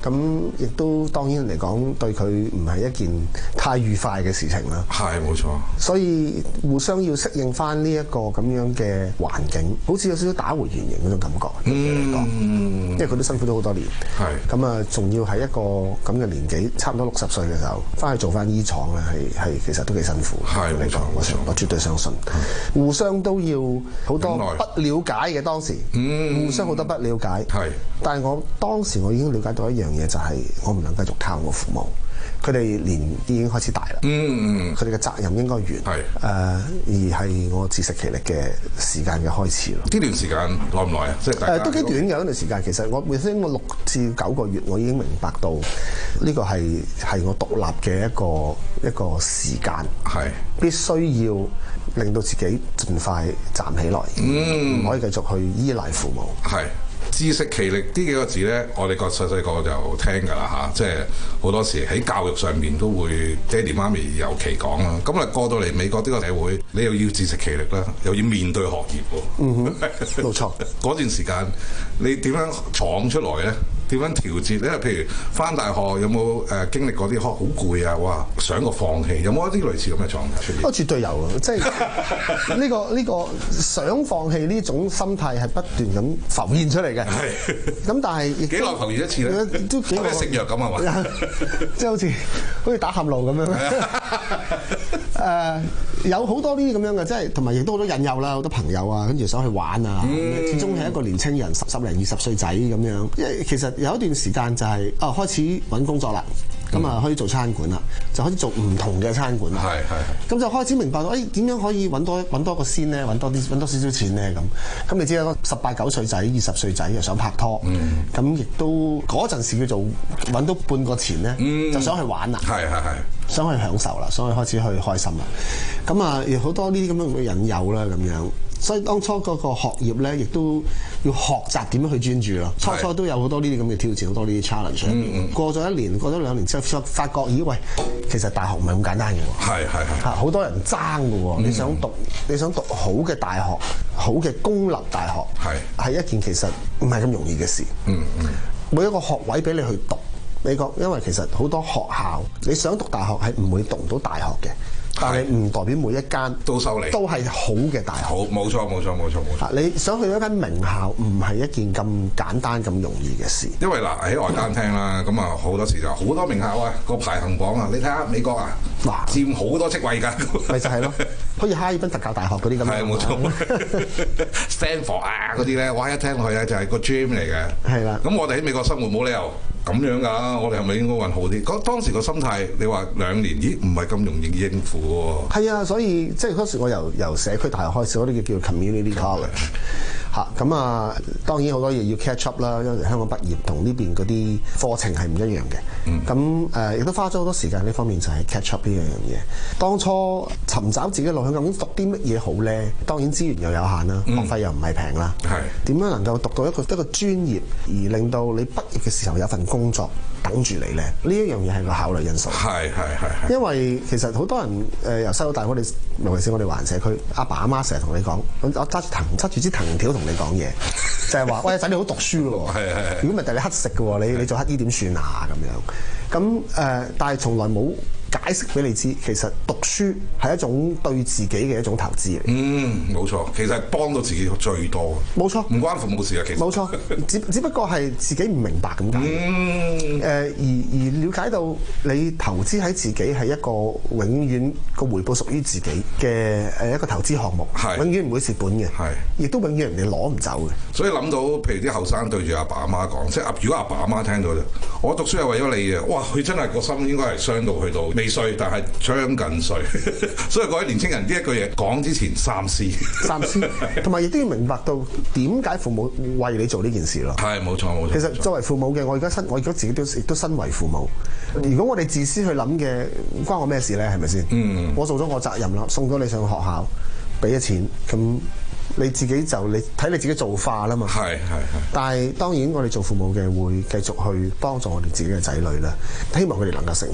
咁亦都當然嚟講對佢唔係一件太愉快嘅事情啦。 係冇錯。所以互相要適應翻呢一個咁樣嘅環境，好似有少少打回原形嗰種感覺。嗯，因為佢都辛苦咗好多年。係。咁啊，仲要喺一個咁嘅年紀，差唔多六十歲嘅時候，翻去做翻醫廠咧，係係其實都幾辛苦。係冇錯，我我絕對相信。互相都要好多不了解嘅當時。嗯。互相好多不了解。係。但係我當時我已經了解到一樣嘢，就係我唔能繼續靠我父母。佢哋年已經開始大啦，嗯嗯，佢哋嘅責任應該完，係誒、呃，而係我自食其力嘅時間嘅開始咯。呢段時間耐唔耐啊？即係誒都幾短嘅一段時間。其實我每星我六至九個月，我已經明白到呢個係係我獨立嘅一個一個時間，係必須要令到自己盡快站起來，嗯，唔可以繼續去依賴父母，係。自食其力呢幾個字呢，我哋個細細個就聽㗎啦嚇，即係好多時喺教育上面都會爹哋媽咪尤其講啦。咁啊過到嚟美國呢個社會，你又要自食其力啦，又要面對學業喎。嗯哼，冇錯。嗰段時間你點樣闖出來呢？點樣調節咧？譬如返大學有冇誒、呃、經歷過啲學好攰啊？哇，想過放棄，有冇一啲類似咁嘅狀態出現？我絕對有啊！即係呢、呢個呢、呢個想放棄呢種心態係不斷咁浮現出嚟嘅。係。咁但係幾耐浮現一次咧？都幾耐食藥咁係嘛？即係好似好似打喊路咁樣。誒、uh, 有好多呢啲咁樣嘅，即係同埋亦都好多引誘啦，好多朋友啊，跟住想去玩啊。嗯、始終係一個年青人，十十零二十歲仔咁樣。因為其實有一段時間就係、是、啊開始揾工作啦，咁啊、嗯、可以做餐館啦，就開始做唔同嘅餐館啦。係係。咁就開始明白到，誒點樣可以揾多揾多個先咧，揾多啲揾多少少錢咧咁。咁你知啦，十八九歲仔、二十歲仔又想拍拖，咁、嗯、亦都嗰陣時叫做揾到半個錢咧，嗯、就想去玩啦。係係係。想去享受啦，所以開始去開心啦。咁啊，亦好多呢啲咁樣嘅引誘啦，咁樣。所以當初嗰個學業咧，亦都要學習點樣去專注咯。初初都有好多呢啲咁嘅挑戰，好多呢啲 challenge。嗯嗯。過咗一年，過咗兩年之後，發覺咦喂，其實大學唔係咁簡單嘅喎。係係係。嚇，好多人爭嘅喎。你想讀，你想讀好嘅大學，好嘅公立大學，係係一件其實唔係咁容易嘅事。嗯嗯。每一個學位俾你去讀。美國因為其實好多學校你想讀大學係唔會讀到大學嘅，但係唔代表每一間都收你，都係好嘅大學。好，冇錯冇錯冇錯冇錯。你想去一間名校唔係一件咁簡單咁容易嘅事。因為嗱喺外間聽啦，咁啊好多時就好多名校啊個排行榜啊，你睇下美國啊，嗱佔好多職位㗎。咪就係咯，好似哈爾濱特教大學嗰啲咁樣。係冇錯。Stanford 啊嗰啲咧，哇一聽落去咧就係個 dream 嚟嘅。係啦。咁我哋喺美國生活冇理由咁樣㗎，我哋係咪應該運好啲？嗰當時個心態，你話兩年，咦唔係咁容易應付喎。係啊，所以即係嗰時我由由社區大學開始，嗰啲叫叫 community college 嚇。咁啊，當然好多嘢要 catch up 啦，因為香港畢業同呢邊嗰啲課程係唔一樣嘅。咁誒亦都花咗好多時間呢方面，就係 catch up 呢樣嘢。當初尋找自己路向，究竟讀啲乜嘢好咧？當然資源又有限啦，學費又唔係平啦。係點樣能夠讀到一個一個專業，而令到你畢業嘅時候有份工作等住你咧？呢一樣嘢係個考慮因素。係係係。因為其實好多人誒由細到大，我哋尤其是我哋華人社區，阿爸阿媽成日同你講，我揸住藤揸住支藤條同你講嘢，就係話：喂仔你好讀書喎，係係。如果唔係，第日你乞食嘅喎，你你做乞衣點算啊？咁樣咁誒、呃，但係從來冇解釋俾你知，其實讀書係一種對自己嘅一種投資嚟。嗯，冇錯，其實係幫到自己最多。冇錯，唔關父母事啊，其實。冇錯，只只不過係自己唔明白咁解。嗯。誒、呃，而而了解到你投資喺自己係一個永遠個回報屬於自己嘅誒一個投資項目，係永遠唔會蝕本嘅，係，亦都永遠人哋攞唔走嘅。所以諗到，譬如啲後生對住阿爸阿媽講，即係如果阿爸阿媽聽到就，我讀書係為咗你嘅，哇！佢真係個心應該係傷到去到。未歲，但係將近歲，所以各位年青人呢一句嘢講之前三思，三思，同埋亦都要明白到點解父母為你做呢件事咯。係冇錯冇錯。其實作為父母嘅，我而家身，我而家自己都亦都身為父母。如果我哋自私去諗嘅，關我咩事咧？係咪先？嗯。我做咗我責任啦，送咗你上學校，俾咗錢，咁你自己就你睇你自己做化啦嘛。係係係。但係當然，我哋做父母嘅會繼續去幫助我哋自己嘅仔女啦，希望佢哋能夠成才。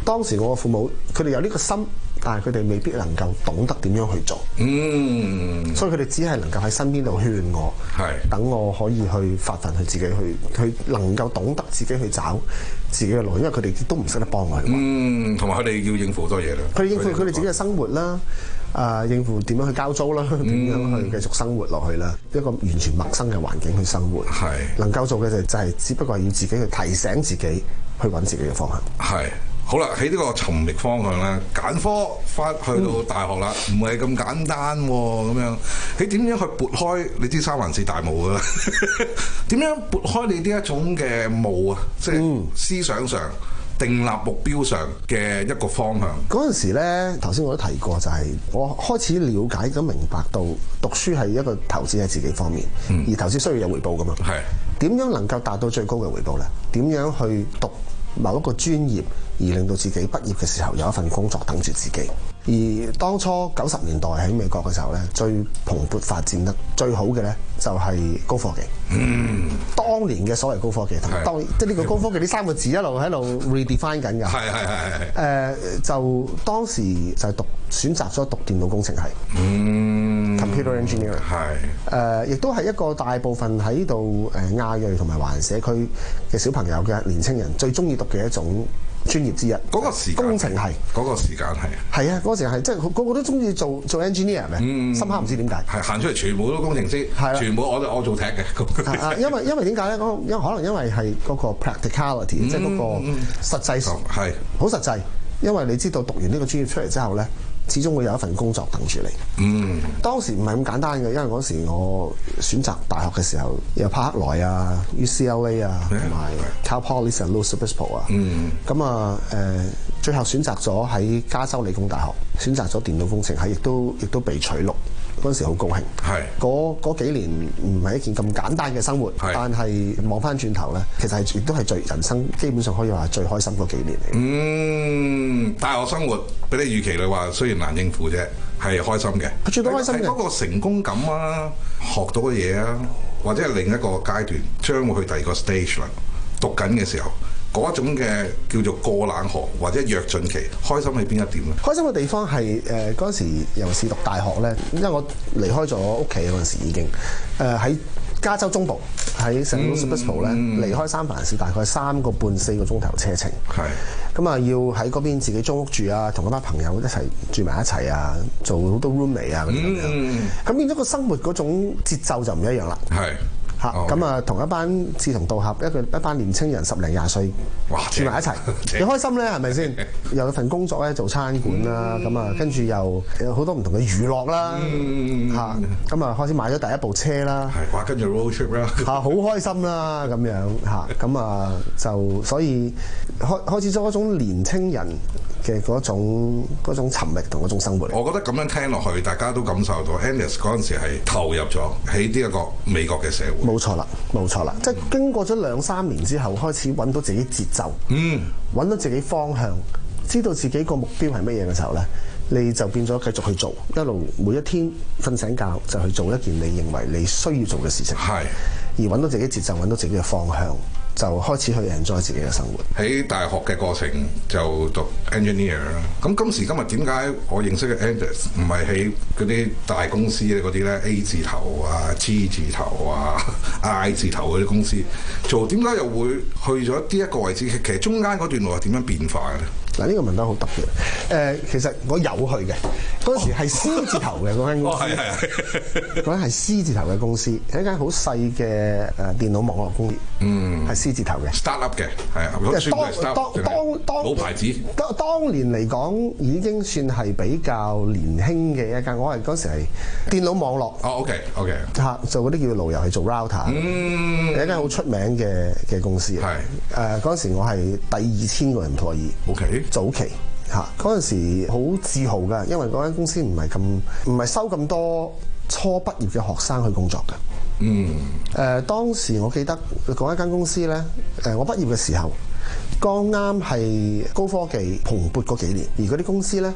當時我嘅父母佢哋有呢個心，但係佢哋未必能夠懂得點樣去做。 嗯， 所以佢哋只係能夠喺身邊度勸我， 係等我可以去發奮去自己去去能夠懂得自己去找自己嘅路，因為佢哋都唔識得幫我。 嗯，同埋佢哋要應付好多嘢啦。 佢哋應付佢哋自己嘅生活啦。啊、呃，應付點樣去交租啦，點樣去繼續生活落去啦，一個完全陌生嘅環境去生活，係能夠做嘅就就係只不過係要自己去提醒自己去揾自己嘅方向。 係好啦，喺呢個尋覓方向咧，揀科翻去到大學啦，唔係咁簡單喎、哦，咁樣你點樣去撥開？你知三藩市大霧噶啦，點樣撥開你呢一種嘅霧啊？即係思想上。嗯訂立目標上嘅一個方向。 嗰陣時咧，頭先我都提過，就係我開始了解咁明白到讀書係一個投資喺自己方面，嗯、而投資需要有回報噶嘛。係點樣能夠達到最高嘅回報咧？點樣去讀某一個專業，而令到自己畢業嘅時候有一份工作等住自己？而當初九十年代喺美國嘅時候咧，最蓬勃發展得最好嘅咧，就係高科技。嗯，當年嘅所謂高科技，同當即係呢個高科技呢三個字一路喺度 redefine 緊㗎。係係係係。誒，就當時就係讀選擇咗讀電腦工程系。嗯 ，computer engineering。係。誒，亦都係一個大部分喺度誒亞裔同埋華人社區嘅小朋友嘅年青人最中意讀嘅一種專業之一。 嗰個時間工程系嗰個時間係係啊，嗰個時間係即係個個都中意做做 engineer 嘅。嗯，深刻唔知點解。係行出嚟全部都工程師，係全部我我做 tech 嘅。 啊，因為因為點解咧？因為可能因為係嗰個 practicality，、嗯、即係嗰個實際上係好實際。因為你知道讀完呢個專業出嚟之後咧，始終會有一份工作等住你。嗯，當時唔係咁簡單嘅，因為嗰時我選擇大學嘅時候，有柏克萊啊、U C L A 啊，同埋 Cal Poly Saint Louis Obispo 啊。嗯，咁啊誒，最後選擇咗喺加州理工大學，選擇咗電腦工程系，亦都亦都被取錄。嗰陣時好高興，係嗰嗰幾年唔係一件咁簡單嘅生活，但係望翻轉頭咧，其實係亦都係最人生基本上可以話係最開心嗰幾年嚟。 嗯，大學生活比你預期你話雖然難應付啫，係開心嘅， 絕對開心嘅。 係嗰個成功感啊，學到嘅嘢啊，或者係另一個階段將會去第二個 stage 啦。讀緊嘅時候。嗰一種嘅叫做過冷河或者躍進期，開心喺邊一點咧？ 開心嘅地方係誒嗰陣時，尤其是讀大學咧，因為我離開咗屋企嗰陣時已經誒喺、呃、加州中部喺 Saint Louis Obispo 咧，離開三藩市大概三個半四個鐘頭車程。係咁啊，要喺嗰邊自己租屋住啊，同一班朋友一齊住埋一齊啊，做好多 roommate 啊嗰啲咁樣。咁、嗯、變咗個生活嗰種節奏就唔一樣啦。係。咁啊，同一班志同道合一個一班年青人十零廿歲住埋一齊，幾開心咧，係咪先？又有份工作咧做餐館啦，咁啊、嗯，跟住又有好多唔同嘅娛樂啦，嚇咁啊，開始買咗第一部車啦， 係話跟住 road trip 啦， 嚇好開心啦，咁樣嚇咁啊，就所以開開始咗嗰種年青人嘅嗰種嗰種尋覓同嗰種生活。 我覺得咁樣聽落去，大家都感受到 Angus 嗰陣時係投入咗喺呢一個美國嘅社會。 冇錯啦，冇錯啦，即係經過咗兩三年之後，開始揾到自己節奏，嗯，揾到自己方向，知道自己個目標係乜嘢嘅時候咧，你就變咗繼續去做，一路每一天瞓醒覺就去做一件你認為你需要做嘅事情，係，而揾到自己節奏，揾到自己嘅方向。就開始去 enjoy 自己嘅生活。 喺大學嘅過程就讀 engineer 啦。咁今時今日點解我認識嘅 Angus 唔係喺嗰啲大公司嗰啲咧 A 字頭啊、G 字頭啊、I 字頭嗰啲公司做？點解又會去咗呢一個位置？其實中間嗰段路係點樣變化嘅咧？ 嗱，呢個問得好特別。誒、呃，其實我有去嘅，嗰陣時係 C 字頭嘅嗰間公司。哦，係係。嗰間係 C 字頭嘅公司，係一間好細嘅誒電腦網絡工業。嗯。係 C 字頭嘅。start up 嘅，係啊。當當當當老牌子。當當年嚟講，已經算係比較年輕嘅一間。我係嗰時係電腦網絡。 哦 ，OK OK。 嚇，做嗰啲叫路由，係做 router。嗯。係一間好出名嘅嘅公司。係。誒，嗰陣時我係第二千個 employee。OK。早期嚇嗰陣時好自豪㗎，因為嗰間公司唔係咁唔係收咁多初畢業嘅學生去工作嘅。嗯。誒、呃、當時我記得嗰一間公司咧，誒我畢業嘅時候，剛啱係高科技蓬勃嗰幾年，而嗰啲公司咧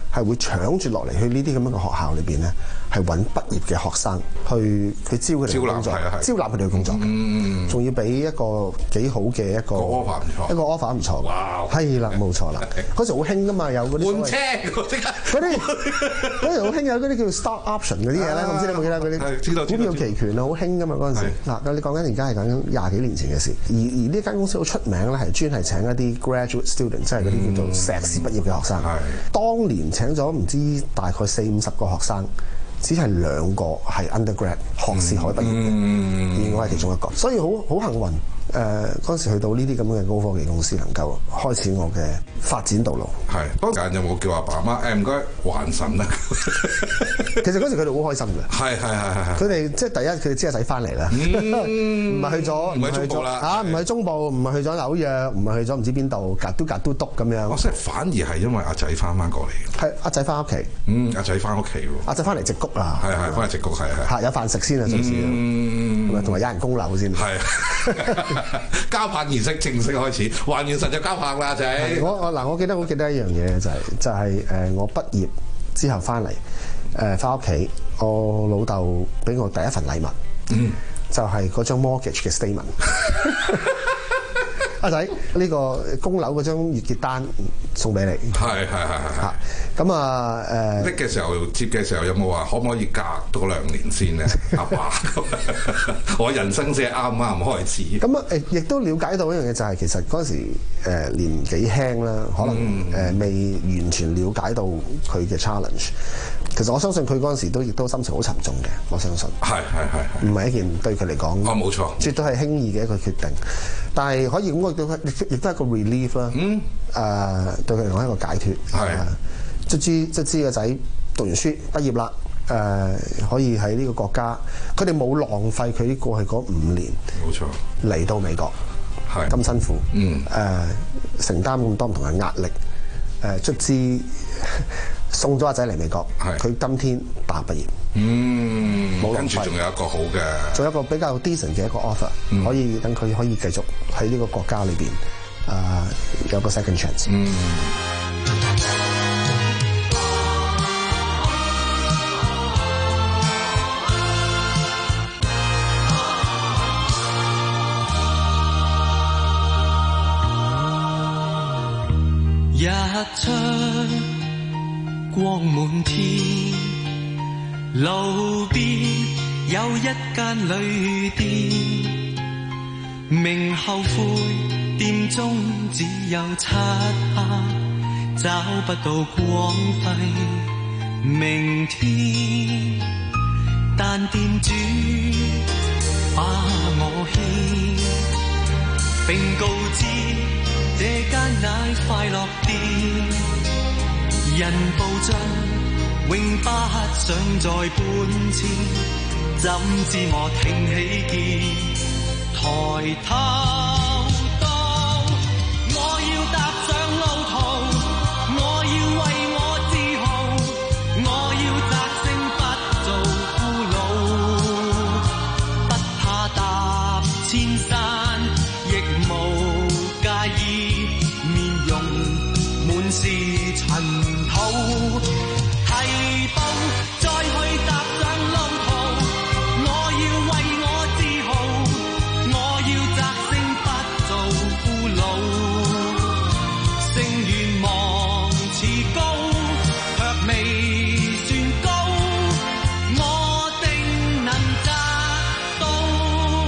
係會搶住落嚟去呢啲咁樣嘅學校裏邊咧，係揾畢業嘅學生去去招佢哋去工作，招納佢哋去工作，仲要俾一個幾好嘅一個 offer 唔錯， 一個 offer 唔錯。哇！係啦，冇錯啦。嗰時好興噶嘛，有嗰啲換車嗰啲嗰時好興有嗰啲叫 stock option 嗰啲嘢咧，我唔知你有冇記得嗰啲股票期權啊，好興噶嘛嗰陣時。嗱，你講緊而家係講緊廿幾年前嘅事，而而呢間公司好出名咧，係專係請一啲 graduate student， 即係嗰啲叫做碩士畢業嘅學生。當年請咗唔知大概四五十個學生。只係兩個係 undergrad 學士學位畢業嘅，而我係其中一個，所以好好幸運。誒嗰陣時去到呢啲咁嘅高科技公司，能夠開始我嘅發展道路。係當時有冇叫阿爸媽誒唔該還神啦？其實嗰時佢哋好開心嘅。係係係係。佢哋即係第一，佢哋知阿仔翻嚟啦，唔係去咗，唔係中部啦嚇，唔係中部，唔係去咗紐約，唔係去咗唔知邊度，格都格都篤咁樣。我即係反而係因為阿仔翻翻過嚟。係阿仔翻屋企。嗯，阿仔翻屋企喎。阿仔翻嚟矽谷啦。係係翻嚟矽谷係係。嚇有飯食先啊，最少。嗯。同埋有人供樓先。係。交棒儀式正式開始，還完神就交棒啦，仔。我我嗱，我記得好記得一樣嘢就係、是、就係、是、誒，我畢業之後翻嚟誒，翻屋企，我老豆俾我第一份禮物，嗯、就係嗰張 mortgage 嘅 statement。阿仔，呢個供樓嗰張月結單送俾你。係係係係嚇。咁啊誒，拎嘅時候接嘅時候有冇話可唔可以隔多兩年先咧？阿爸，我人生先係啱啱開始。咁啊誒，亦都了解到一樣嘢就係其實嗰陣時誒年紀輕啦，可能誒未完全了解到佢嘅 challenge。其實我相信佢嗰陣時都亦都心情好沉重嘅，我相信。係係係。唔係一件對佢嚟講，哦冇錯，絕對係輕易嘅一個決定。但係可以咁講，亦都係一個 relief 啦。嗯。誒，對佢嚟講係一個解脫。係。卒之卒之個仔讀完書畢業啦，誒可以喺呢個國家，佢哋冇浪費佢過去嗰五年。冇錯。嚟到美國。係。咁辛苦。嗯。誒，承擔咁多唔同嘅壓力。誒，卒之送咗阿仔嚟美國。係。佢今天大學畢業。嗯，跟住仲有一個好嘅，仲有一個比較 decent 嘅一個 offer，、嗯、可以等佢可以繼續喺呢個國家裏邊，啊、呃、有個 second chance。嗯。 日出光滿天。路邊有一間旅店，明後悔店中只有漆黑，找不到光輝明天。但店主把我牽，並告知這間乃快樂店，人步進永不想再搬遷，怎知我挺起肩，抬頭到我要踏上路途，我要為我自豪，我要摘星不做俘虜，不怕踏千山，亦無介意面容滿是塵土。提步再去踏上路途，我要為我自豪，我要摘星不做俘虜，勝願望似高，卻未算高，我定能摘到。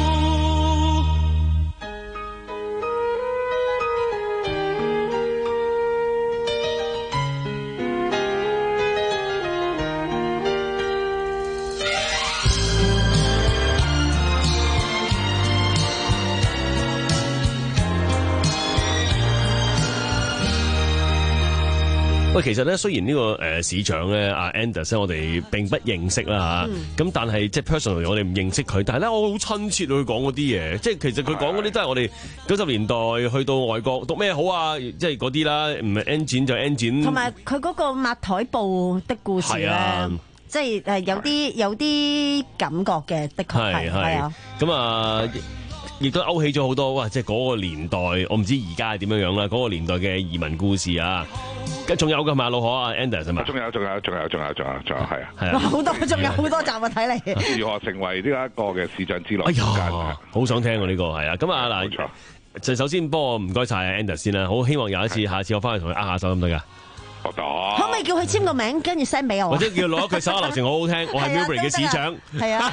喂，其實咧，雖然呢個誒市長咧，阿 Anders 我哋並不認識啦嚇，咁、嗯、但係即係 personally 我哋唔認識佢，但係咧我好親切佢講嗰啲嘢，即係其實佢講嗰啲都係我哋九十年代去到外國讀咩好啊，即係嗰啲啦，唔係 engine 就 engine。同埋佢嗰個抹台布的故事咧，啊、即係誒有啲有啲感覺嘅，的確係係啊。咁啊。 亦都勾起咗好多哇！即係嗰個年代，我唔知而家係點樣樣啦。嗰、嗰個年代嘅移民故事啊，仲有㗎嘛？老何啊 ，Anders 係嘛？ 仲有，仲有，仲有，仲有，仲有，仲有，係啊！係啊！好多，仲有好多集啊！睇嚟如何成為呢一個嘅市長之路？ 哎呀，好想聽喎呢個係啊！咁啊嗱，就首先幫我唔該晒 Anders 先啦。好希望有一次，下一次我翻去同佢握下手得唔得㗎？ 得。 可唔可以叫佢簽個名，跟住 send 俾我？ 或者叫攞佢手下留情，好好聽。我係 Melbourne 嘅市長。 係啊。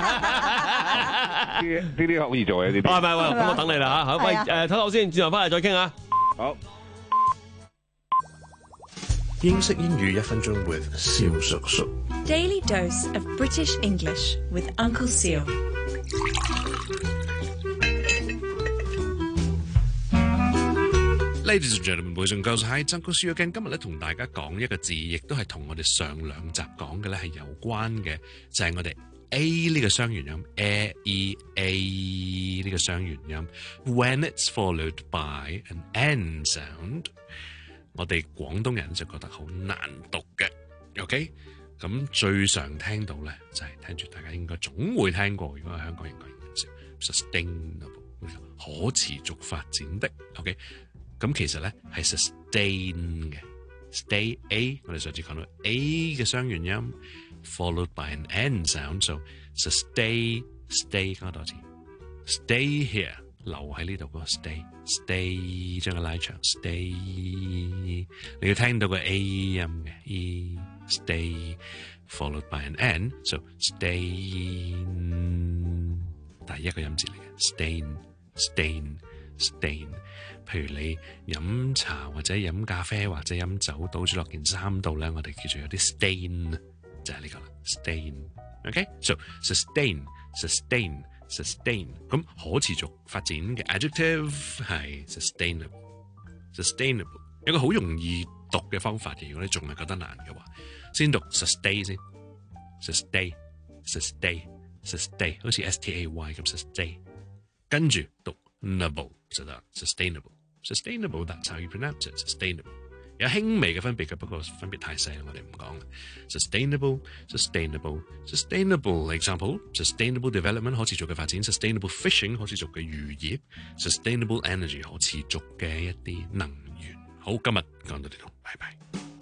呢呢啲好易做嘅呢啲。 唔係唔係，咁我等你啦嚇。好，喂誒，唞唞先，轉頭翻嚟再傾啊。 好。 英式英語一分鐘 with 蕭叔叔。 Daily dose of British English with Uncle Seal。 Ladies and gentlemen, boys and girls，係曾國書嘅。今日咧同大家講一個字，亦都係同我哋上兩集講嘅咧係有關嘅，就係、是、我哋 A 呢個雙元音 A E A 呢個雙元音 ，when it's followed by an N sound， 我哋廣東人就覺得好難讀嘅。OK， 咁最常聽到咧就係、是、聽住，大家應該總會聽過。如果係香港人講英文就 sustainable， 可持續發展的。OK。咁其實咧係 sustain 嘅 ，stay A， 我哋上次講到 A 嘅雙元音 ，followed by an N sound，so sustain stay 講多次 ，stay here 留喺呢度嗰個 stay，stay 將佢拉長 stay， 你要聽到個 A 音嘅 E stay followed by an N，so stay 第一個音節嚟嘅 stain stain stain。譬如你飲茶或者飲咖啡或者飲酒倒咗落件衫度咧，我哋叫做有啲 stain， 就係呢個啦 stain。OK，so sustain sustain sustain。咁可持續發展嘅 adjective 係 sustainable sustainable。有個好容易讀嘅方法嘅，如果你仲係覺得難嘅話，先讀 sustain 先 sustain sustain sustain， 好似 S T A Y 咁 sustain， 跟住讀 able 就得 sustainable。Sustainable，that's how you pronounce it. Sustainable 有輕微嘅分別嘅，不過分別太細啦，我哋唔講。Sustainable, sustainable, sustainable example. Sustainable development 可持續嘅發展。Sustainable fishing 可持續嘅漁業。Sustainable energy 可持續嘅一啲能源。好，今日講到呢度，拜拜。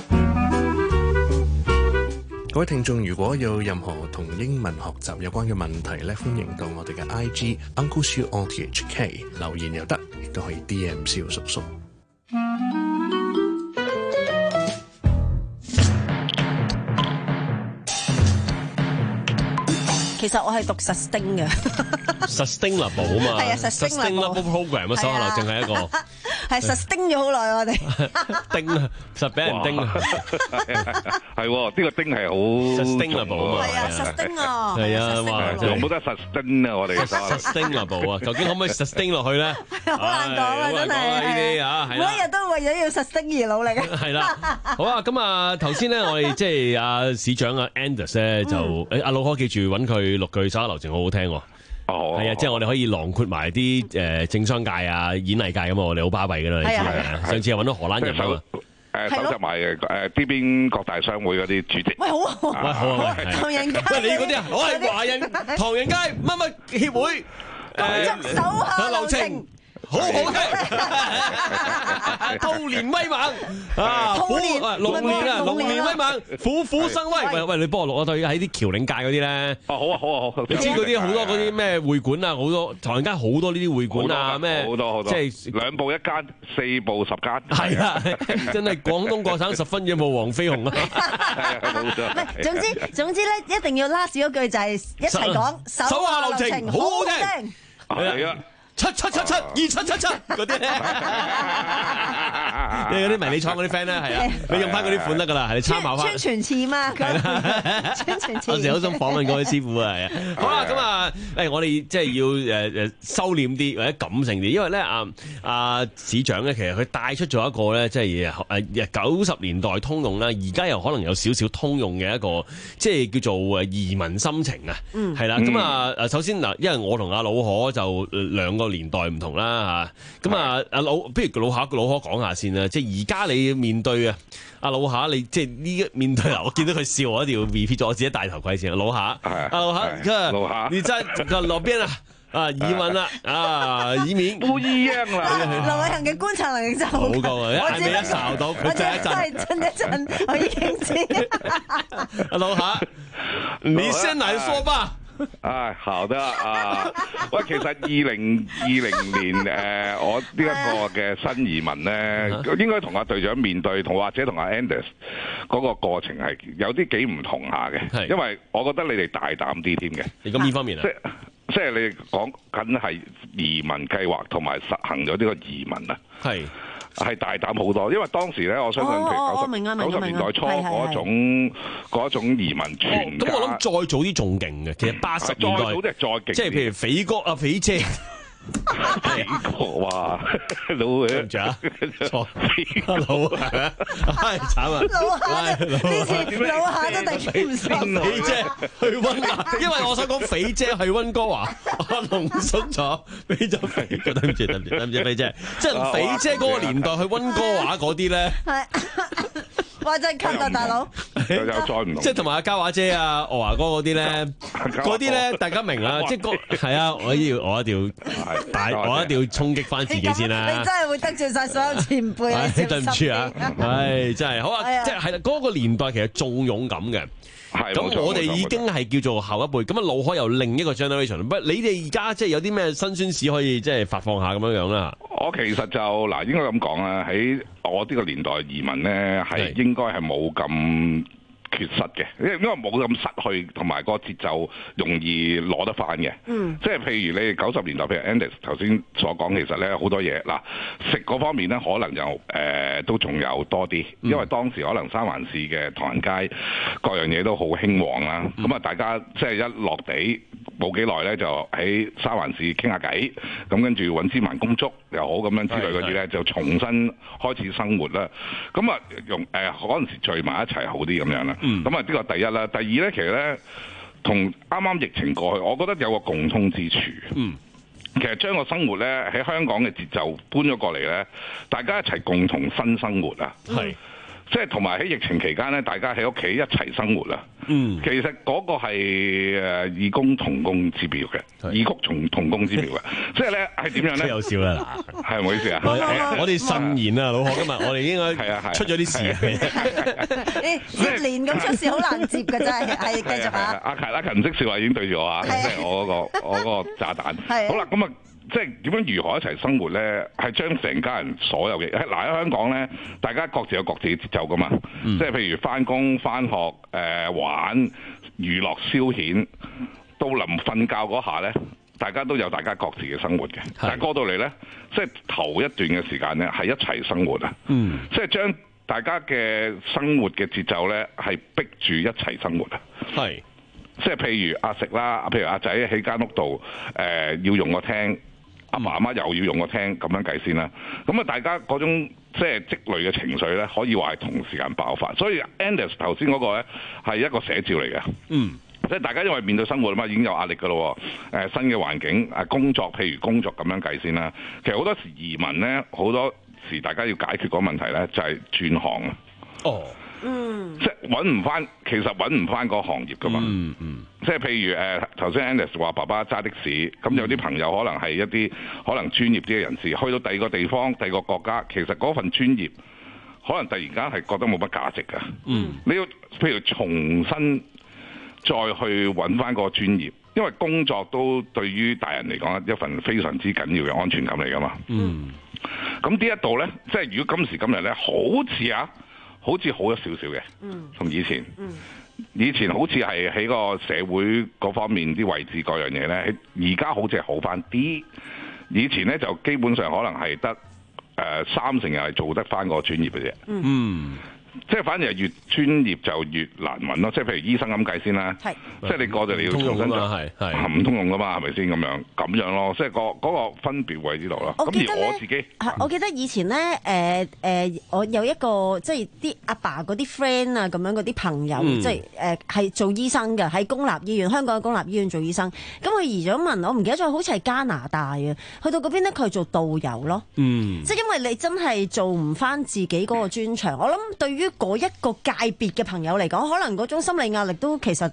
各位聽眾，如果有任何同英文學習有關嘅問題咧，歡迎到我哋嘅 I G Uncle Siu O T H K 留言又得，亦都可以 D M 蕭叔叔。 其實我係讀 sustain 嘅 ，sustainable 啊嘛， 係啊 ，sustainable program 啊，手下留情係一個， 係 sustain 咗好耐我哋， 叮啊，實俾人叮啊， 係喎，呢個叮係好 sustainable 啊嘛， 係啊 sustain 啊， 係啊，哇， 有冇得 sustain 啊？我哋 sustainable 啊，究竟可唔可以 sustain 落去咧？ 好難講啊，真係呢啲啊， 每一日都為咗要 sustain 而努力啊。 係啦，好啊，咁啊，頭先咧我哋即係阿市長啊 Anders 咧就誒阿老哥記住揾佢。六句手下留情好好聽喎， 哦， 係啊，即係我哋可以囊括埋啲誒政商界啊、演藝界咁啊，我哋好巴閉噶啦，你知啊？上次又揾到荷蘭人啊嘛， 誒收集埋誒呢邊各大商會嗰啲主席， 喂好啊， 喂好啊， 唐人街， 喂你嗰啲啊，我係華人唐人街乜乜協會誒手下留情。 好好聽，兔年威猛啊！ 兔年龍年啊，龍年威猛，虎虎生威。喂喂，你幫我錄啊！對喺啲僑領界嗰啲咧， 哦好啊好啊好， 你知嗰啲好多嗰啲咩會館啊，好多唐人街好多呢啲會館啊，咩好多好多，即係兩部一間，四部十間， 係啊，真係廣東各省十分仰慕黃飛鴻啊！ 係啊，冇錯。 唔係，總之總之咧，一定要 last 嗰句就係一齊講手下留情，好好聽， 係啊。 七七七七二七七七嗰啲咧，你嗰啲迷你倉嗰啲 friend 咧，係啊，你用翻嗰啲款得噶啦，係你參考翻。 宣傳詞嘛，佢宣傳詞。 有時好想訪問嗰位師傅啊，係啊。好啦，咁啊，誒，我哋即係要誒誒收斂啲或者感性啲，因為咧啊啊市長咧，其實佢帶出咗一個咧，即係誒九十年代通用啦，而家又可能有少少通用嘅一個，即係叫做誒移民心情啊。嗯。係啦，咁啊誒，首先嗱，因為我同阿老可就兩個。個年代唔同啦嚇，咁啊阿老，不如老夏老可講下先啦，即係而家你面對啊阿老夏，你即係呢面對嗱，我見到佢笑，我一定要 repeat 咗，我自己戴頭盔先。老夏，阿老夏，老夏，你在個路邊啊？ 啊，移民啦，啊，移民不一樣啦。 劉偉恒嘅觀察能力就好高啊！一眼尾一睄到佢震一震， 震一震，我已經知。 阿老夏，你先嚟說吧。 啊，好的啊！喂，其實二零二零年誒、呃，我呢一個嘅新移民咧，應該同阿隊長面對，同或者同阿 Andes 嗰個過程係有啲幾唔同下嘅，因為我覺得你哋大膽啲添嘅。 你咁呢方面啊？ 即即係你講緊係移民計劃同埋實行咗呢個移民啊。係。係大膽好多，因為當時咧，我相信譬如九十年代初嗰種嗰種移民全家。 咁我諗再早啲仲勁嘅，其實八十年代再早啲係再勁， 即係譬如肥哥啊、肥姐。 肥哥哇，老嘅， 錯，老係啊，唉慘啊， 老下呢次老下都突然唔順。 肥姐去溫哥，因為我想講肥姐去溫哥華，我濃縮咗，俾咗肥哥，對唔住對唔住對唔住肥姐，即係肥姐嗰個年代去溫哥華嗰啲咧。 哇！真係吸啊，大佬！ 又再唔同， 即係同埋阿嘉華姐啊、岳華哥嗰啲咧，嗰啲咧大家明啦，即係個係啊！我要我一定要大，我一定要衝擊翻自己先啦！ 你真係會得罪晒所有前輩啊！ 對唔住啊！唉，真係好啊！即係係啦，嗰個年代其實仲勇敢嘅。咁我哋已經係叫做後一輩，咁啊腦海由另一個 generation。不，你哋而家即係有啲咩辛酸史可以即係發放下咁樣樣啦？ 我其實就嗱，應該咁講啦，喺我呢個年代移民咧，係應該係冇咁缺失嘅，因為因為冇咁失去，同埋個節奏容易攞得翻嘅。嗯，即係譬如你哋九十年代，譬如 Andes 頭先所講，其實咧好多嘢嗱，食嗰方面咧可能就誒、呃、都仲有多啲，因為當時可能三藩市嘅唐人街各樣嘢都好興旺啦。咁啊、嗯，大家即係一落地冇幾耐咧，就喺三藩市傾下偈，咁跟住揾芝麻公竹又好咁樣之類嗰啲咧，就重新開始生活啦。咁啊，用誒嗰陣時聚埋一齊好啲咁樣啦。咁啊，呢個第一啦。第二咧，其實咧，同啱啱疫情過去，我覺得有個共通之處。嗯，其實將個生活咧喺香港嘅節奏搬咗過嚟咧，大家一齊共同新生活啊。係、嗯，即係同埋喺疫情期間咧，大家喺屋企一齊生活啊。嗯，其實嗰個係誒異工同工之妙嘅，異曲同同工之妙嘅。即係咧係點樣咧？有笑啦，係唔好意思啊！ 我哋慎言啊，老何今日我哋應該係啊係出咗啲事啊！ 你接連咁出事好難接㗎真係，係繼續啊！ 阿勤阿勤唔識笑話已經對住我啊，即係我嗰個我嗰個炸彈。好啦，咁啊。即係點樣如何一齊生活咧？係將成家人所有嘅嗱喺香港咧，大家各自有各自嘅節奏噶嘛。嗯、即係譬如翻工、翻學、誒、呃、玩、娛樂、消遣，到臨瞓覺嗰下咧，大家都有大家各自嘅生活嘅。是但係過到嚟咧，即係頭一段嘅時間咧，係一齊生活啊。嗯，即係將大家嘅生活嘅節奏咧，係逼住一齊生活啊。係，即係譬如阿食啦，譬如阿仔喺間屋度誒、呃、要用個廳。阿媽媽又要用個廳咁樣計先啦，咁啊大家嗰種即係積累嘅情緒咧，可以話係同時間爆發。所以 Andes 頭先嗰個咧係一個寫照嚟嘅，嗯，即係大家因為面對生活啊嘛，已經有壓力噶咯，誒新嘅環境誒工作，譬如工作咁樣計先啦。其實好多時移民咧，好多時大家要解決嗰個問題咧，就係轉行啊。哦。嗯，即係揾唔翻，其實揾唔翻個行業噶嘛。嗯嗯，即係譬如誒頭先 Andes 話爸爸揸的士，咁有啲朋友可能係一啲可能專業啲嘅人士，去到第二個地方、第二個國家，其實嗰份專業可能突然間係覺得冇乜價值噶。嗯，你要譬如重新再去揾翻個專業，因為工作都對於大人嚟講一份非常之緊要嘅安全感嚟噶嘛。嗯，咁呢一度咧，即係如果今時今日咧，好似啊〜好似好咗少少嘅，同以前。以前好似係喺個社會嗰方面啲位置各樣嘢咧，而家好似係好翻啲。以前咧就基本上可能係得誒三成人係做得翻個專業嘅啫。嗯。即係反而係越專業就越難揾咯，即係譬如醫生咁計先啦，是即係你過就你要重新就係係唔通用噶嘛，係咪先咁樣咁樣咯？即係個嗰個分別位呢度咯。咁而我自己， 我記得以前咧，誒、呃、誒、呃，我有一個即係啲阿爸嗰啲 friend 啊，咁樣嗰啲朋友，嗯、即係誒係做醫生嘅，喺公立醫院，香港嘅公立醫院做醫生。咁佢移咗民，我唔記得咗，好似係加拿大啊。去到嗰邊咧，佢係做導遊咯。嗯，即係因為你真係做唔翻自己嗰個專長，我諗對於嗰一個界別嘅朋友嚟講，可能嗰種心理壓力都其實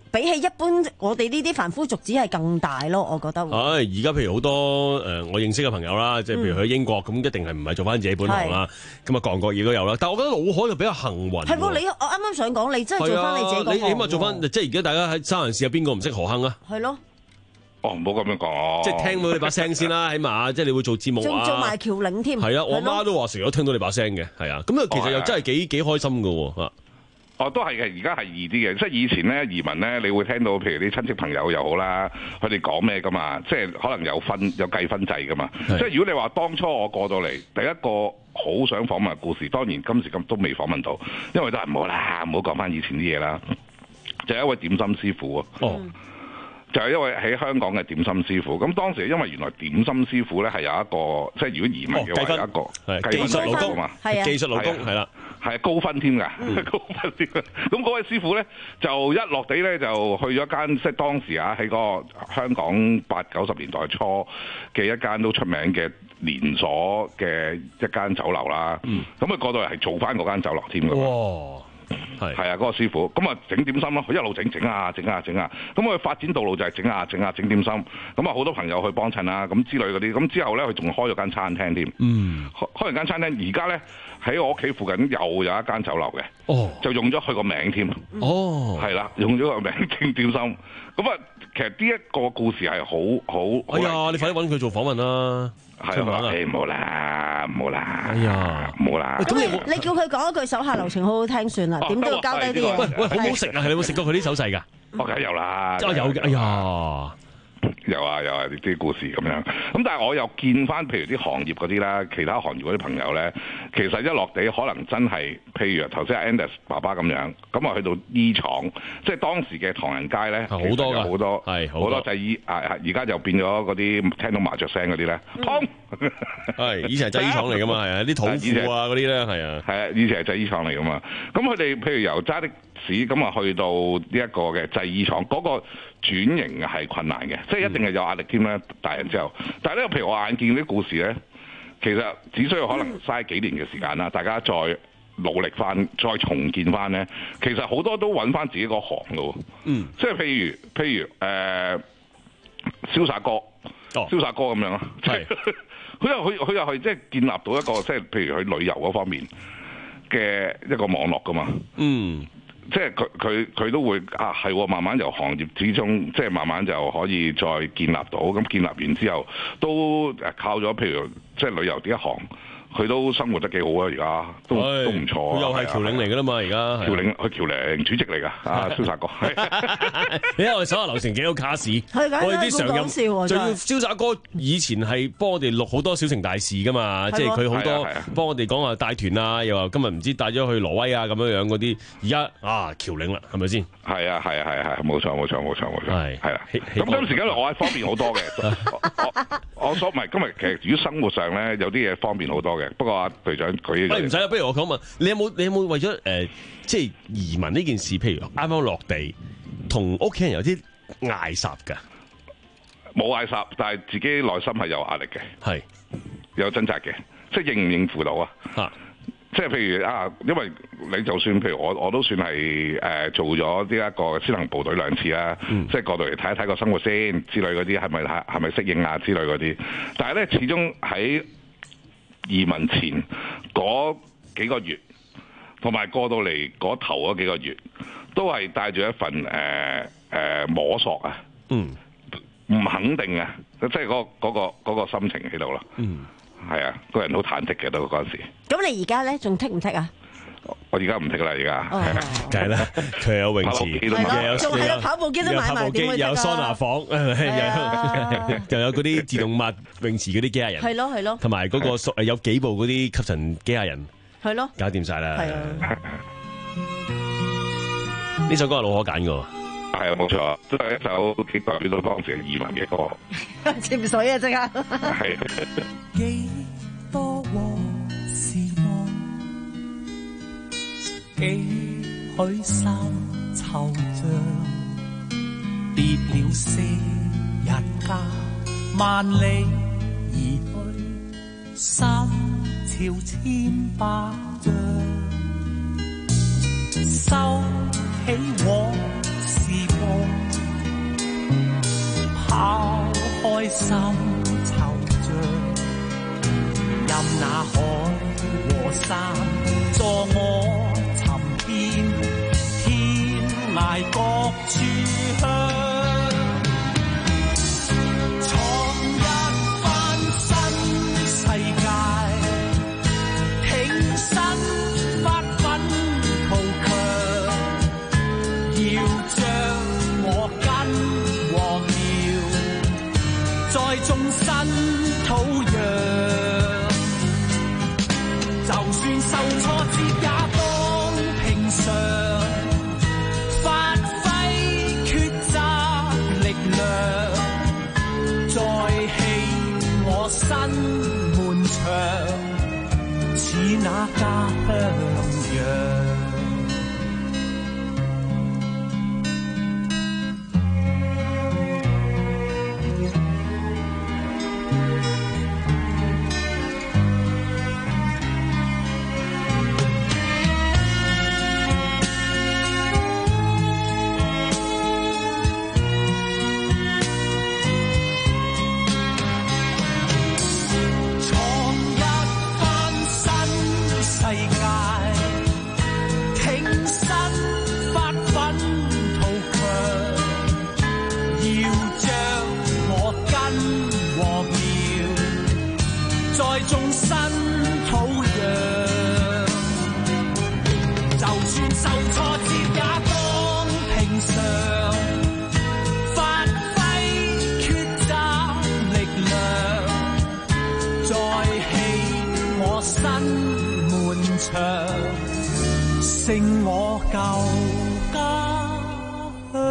比起一般我哋呢啲凡夫俗子係更大咯，我覺得。 係而家譬如好多誒、呃，我認識嘅朋友啦，即係譬如去英國咁，嗯、一定係唔係做翻自己本行啦。咁啊，各行各業都有啦。但係我覺得老海就比較幸運。 係喎，你我啱啱想講，你真係做翻你自己個行。 你起碼做翻，即係而家大家喺三藩市有邊個唔識河坑啊？ 係咯。 哦，唔好咁樣講。 即係聽到你把聲先啦，起碼即係你會做節目啊， 做埋僑領添。 係啊，我媽都話成日都聽到你把聲嘅，係啊。咁啊，其實又真係幾幾開心噶喎。 哦，都係嘅，而家係易啲嘅，即係以前咧移民咧，你會聽到譬如啲親戚朋友又好啦，佢哋講咩噶嘛，即係可能有分有計分制噶嘛。即係如果你話當初我過到嚟，第一個好想訪問嘅故事，當然今時今都未訪問到，因為都係唔好啦，唔好講翻以前啲嘢啦。就係一位點心師傅啊。哦。就係因為喺香港嘅點心師傅，咁當時因為原來點心師傅咧係有一個，即係如果移民嘅話有一個技術勞工嘛，技術勞工係啦， 係高分添㗎， 嗯、 高分添。咁嗰位師傅咧就一落地咧就去咗間，即係當時啊喺個香港八九十年代初嘅一間都出名嘅連鎖嘅一間酒樓啦。咁佢過到嚟係做翻嗰間酒樓添㗎。係係啊，嗰、那個師傅咁啊整點心咯，佢一路整整啊整啊整啊，咁佢發展道路就係整啊整啊整點心，咁啊好多朋友去幫襯啦，咁之類嗰啲，咁之後咧佢仲開咗間餐廳添，嗯，開開完間餐廳，而家咧喺我屋企附近又有一間酒樓嘅，哦，就用咗佢個名添，哦，係啦，用咗個名整點心，咁啊其實呢一個故事係好好， 哎呀，你快啲揾佢做訪問啦。 係啊，誒唔好啦，唔好啦， 哎呀， 唔好啦。 咁你你叫佢講一句手下留情，好好聽算啦。點都要交低啲嘢。 喂喂，好唔好食啊？係你有冇食過佢啲手勢㗎？ 我梗係有啦， 真係有嘅。哎呀！ 有啊有啊啲故事咁樣，咁但係我又見翻譬如啲行業嗰啲啦，其他行業嗰啲朋友咧，其實一落地可能真係，譬如頭先阿 Anders 爸爸咁樣，咁啊去到衣廠，即係當時嘅唐人街咧，好多嘅好多係好多製衣啊，而家就變咗嗰啲聽到麻雀聲嗰啲咧，砰！ 係以前係製衣廠嚟噶嘛，係啊啲土庫啊嗰啲咧，係啊係啊，以前係製衣廠嚟噶嘛，咁佢哋譬如由揸的士咁啊去到呢一個嘅製衣廠，嗰、嗰個轉型係困難嘅，即係一定係有壓力添啦。大人之後，但係咧，譬如我眼見啲故事咧，其實只需要可能嘥幾年嘅時間啦，大家再努力翻，再重建翻咧，其實好多都揾翻自己個行咯。嗯，即係譬如譬如誒、呃，瀟灑哥，哦、瀟灑哥咁樣咯，係佢又佢佢又係即係建立到一個即係譬如佢旅遊嗰方面嘅一個網絡噶嘛。嗯。即係佢佢佢都會啊係慢慢由行業之中，即係慢慢就可以再建立到。咁建立完之後，都誒靠咗譬如即係旅遊呢一行，佢都生活得幾好啊！而家都都唔錯。佢又係僑領嚟㗎啦嘛！而家僑領，佢僑領主席嚟㗎。啊，瀟灑哥， 你睇我哋手下留情幾好卡士，我哋啲常任，仲要瀟灑哥以前係幫我哋錄好多小城大事㗎嘛，即係佢好多幫我哋講話帶團啊，又話今日唔知帶咗去挪威啊咁樣樣嗰啲，而家啊僑領啦，係咪先？ 係啊係啊係啊係，冇錯冇錯冇錯冇錯，係係啦。咁今時今日我係方便好多嘅，我我所唔係今日其實如果生活上咧有啲嘢方便好多嘅。不過阿隊長佢， 喂唔使啦，不如我講問你有冇你有冇為咗誒、呃、即係移民呢件事，譬如啱啱落地，同屋企人有啲嗌霎㗎？ 冇嗌霎，但係自己內心係有壓力嘅，係有掙扎嘅，即係應唔應付到啊？嚇！即係譬如啊，因為你就算譬如我我都算係誒、呃、做咗呢一個先行部隊兩次啦，嗯、即係過到嚟睇一睇個生活先之類嗰啲係咪係係咪適應啊之類嗰啲，但係咧始終喺移民前嗰幾個月，同埋過到嚟嗰頭嗰幾個月，都係帶住一份誒誒、呃呃、摸索啊，嗯，唔肯定啊，即係嗰嗰個嗰、嗰個心情喺度咯，嗯，係啊，個人好忐忑嘅都嗰陣時。咁你而家咧仲剔唔剔啊？ 我而家唔剔啦，而家梗係啦，佢有泳池， 仲係有跑步機都買埋，點會剔啊？ 有桑拿房，又有嗰啲自動抹泳池嗰啲機械人， 係咯係咯， 同埋嗰個誒有幾部嗰啲吸塵機械人， 係咯， 搞掂晒啦。 係啊， 呢首歌係老可揀㗎， 係啊，冇錯，都係一首幾代表到當時嘅移民嘅歌。 潛水啊，即刻係。 幾多往事夢，幾許三惆悵，別了昔日家，萬里而去，心潮千百丈，收起往事夢。 心惆悵，任那海和山助我尋遍天涯各處鄉。眾生土壤，就算受挫折也當平常，發揮抉擇力量，再起我身門牆，似那家鄉樣。勝我舊家鄉。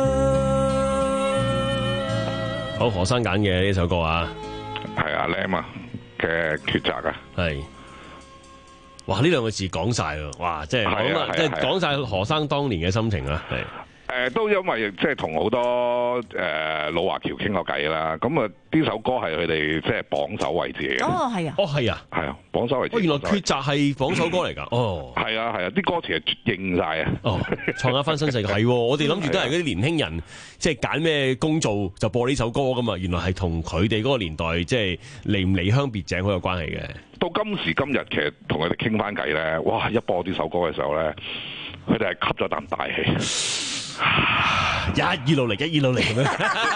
好，何生揀嘅呢首歌啊， 係阿 Lam 啊嘅抉擇啊， 係。哇！呢兩個字講晒喎，哇！即係講啊，即係講晒何生當年嘅心情啊，係。 誒都因為即係同好多誒老華僑傾過偈啦，咁啊呢首歌係佢哋即係榜首位置嚟嘅。 哦，係啊， 哦係啊， 係啊，榜首位置。 哦，原來抉擇係榜首歌嚟㗎。哦， 係啊係啊，啲歌詞係應晒啊。 哦，創一番新世界係，我哋諗住都係嗰啲年輕人，即係揀咩工做就播呢首歌㗎嘛。原來係同佢哋嗰個年代即係離唔離鄉別井好有關係嘅。 到今時今日，其實同佢哋傾翻偈咧，哇！一播呢首歌嘅時候咧，佢哋係吸咗啖大氣。 一意努力，一意努力咁樣，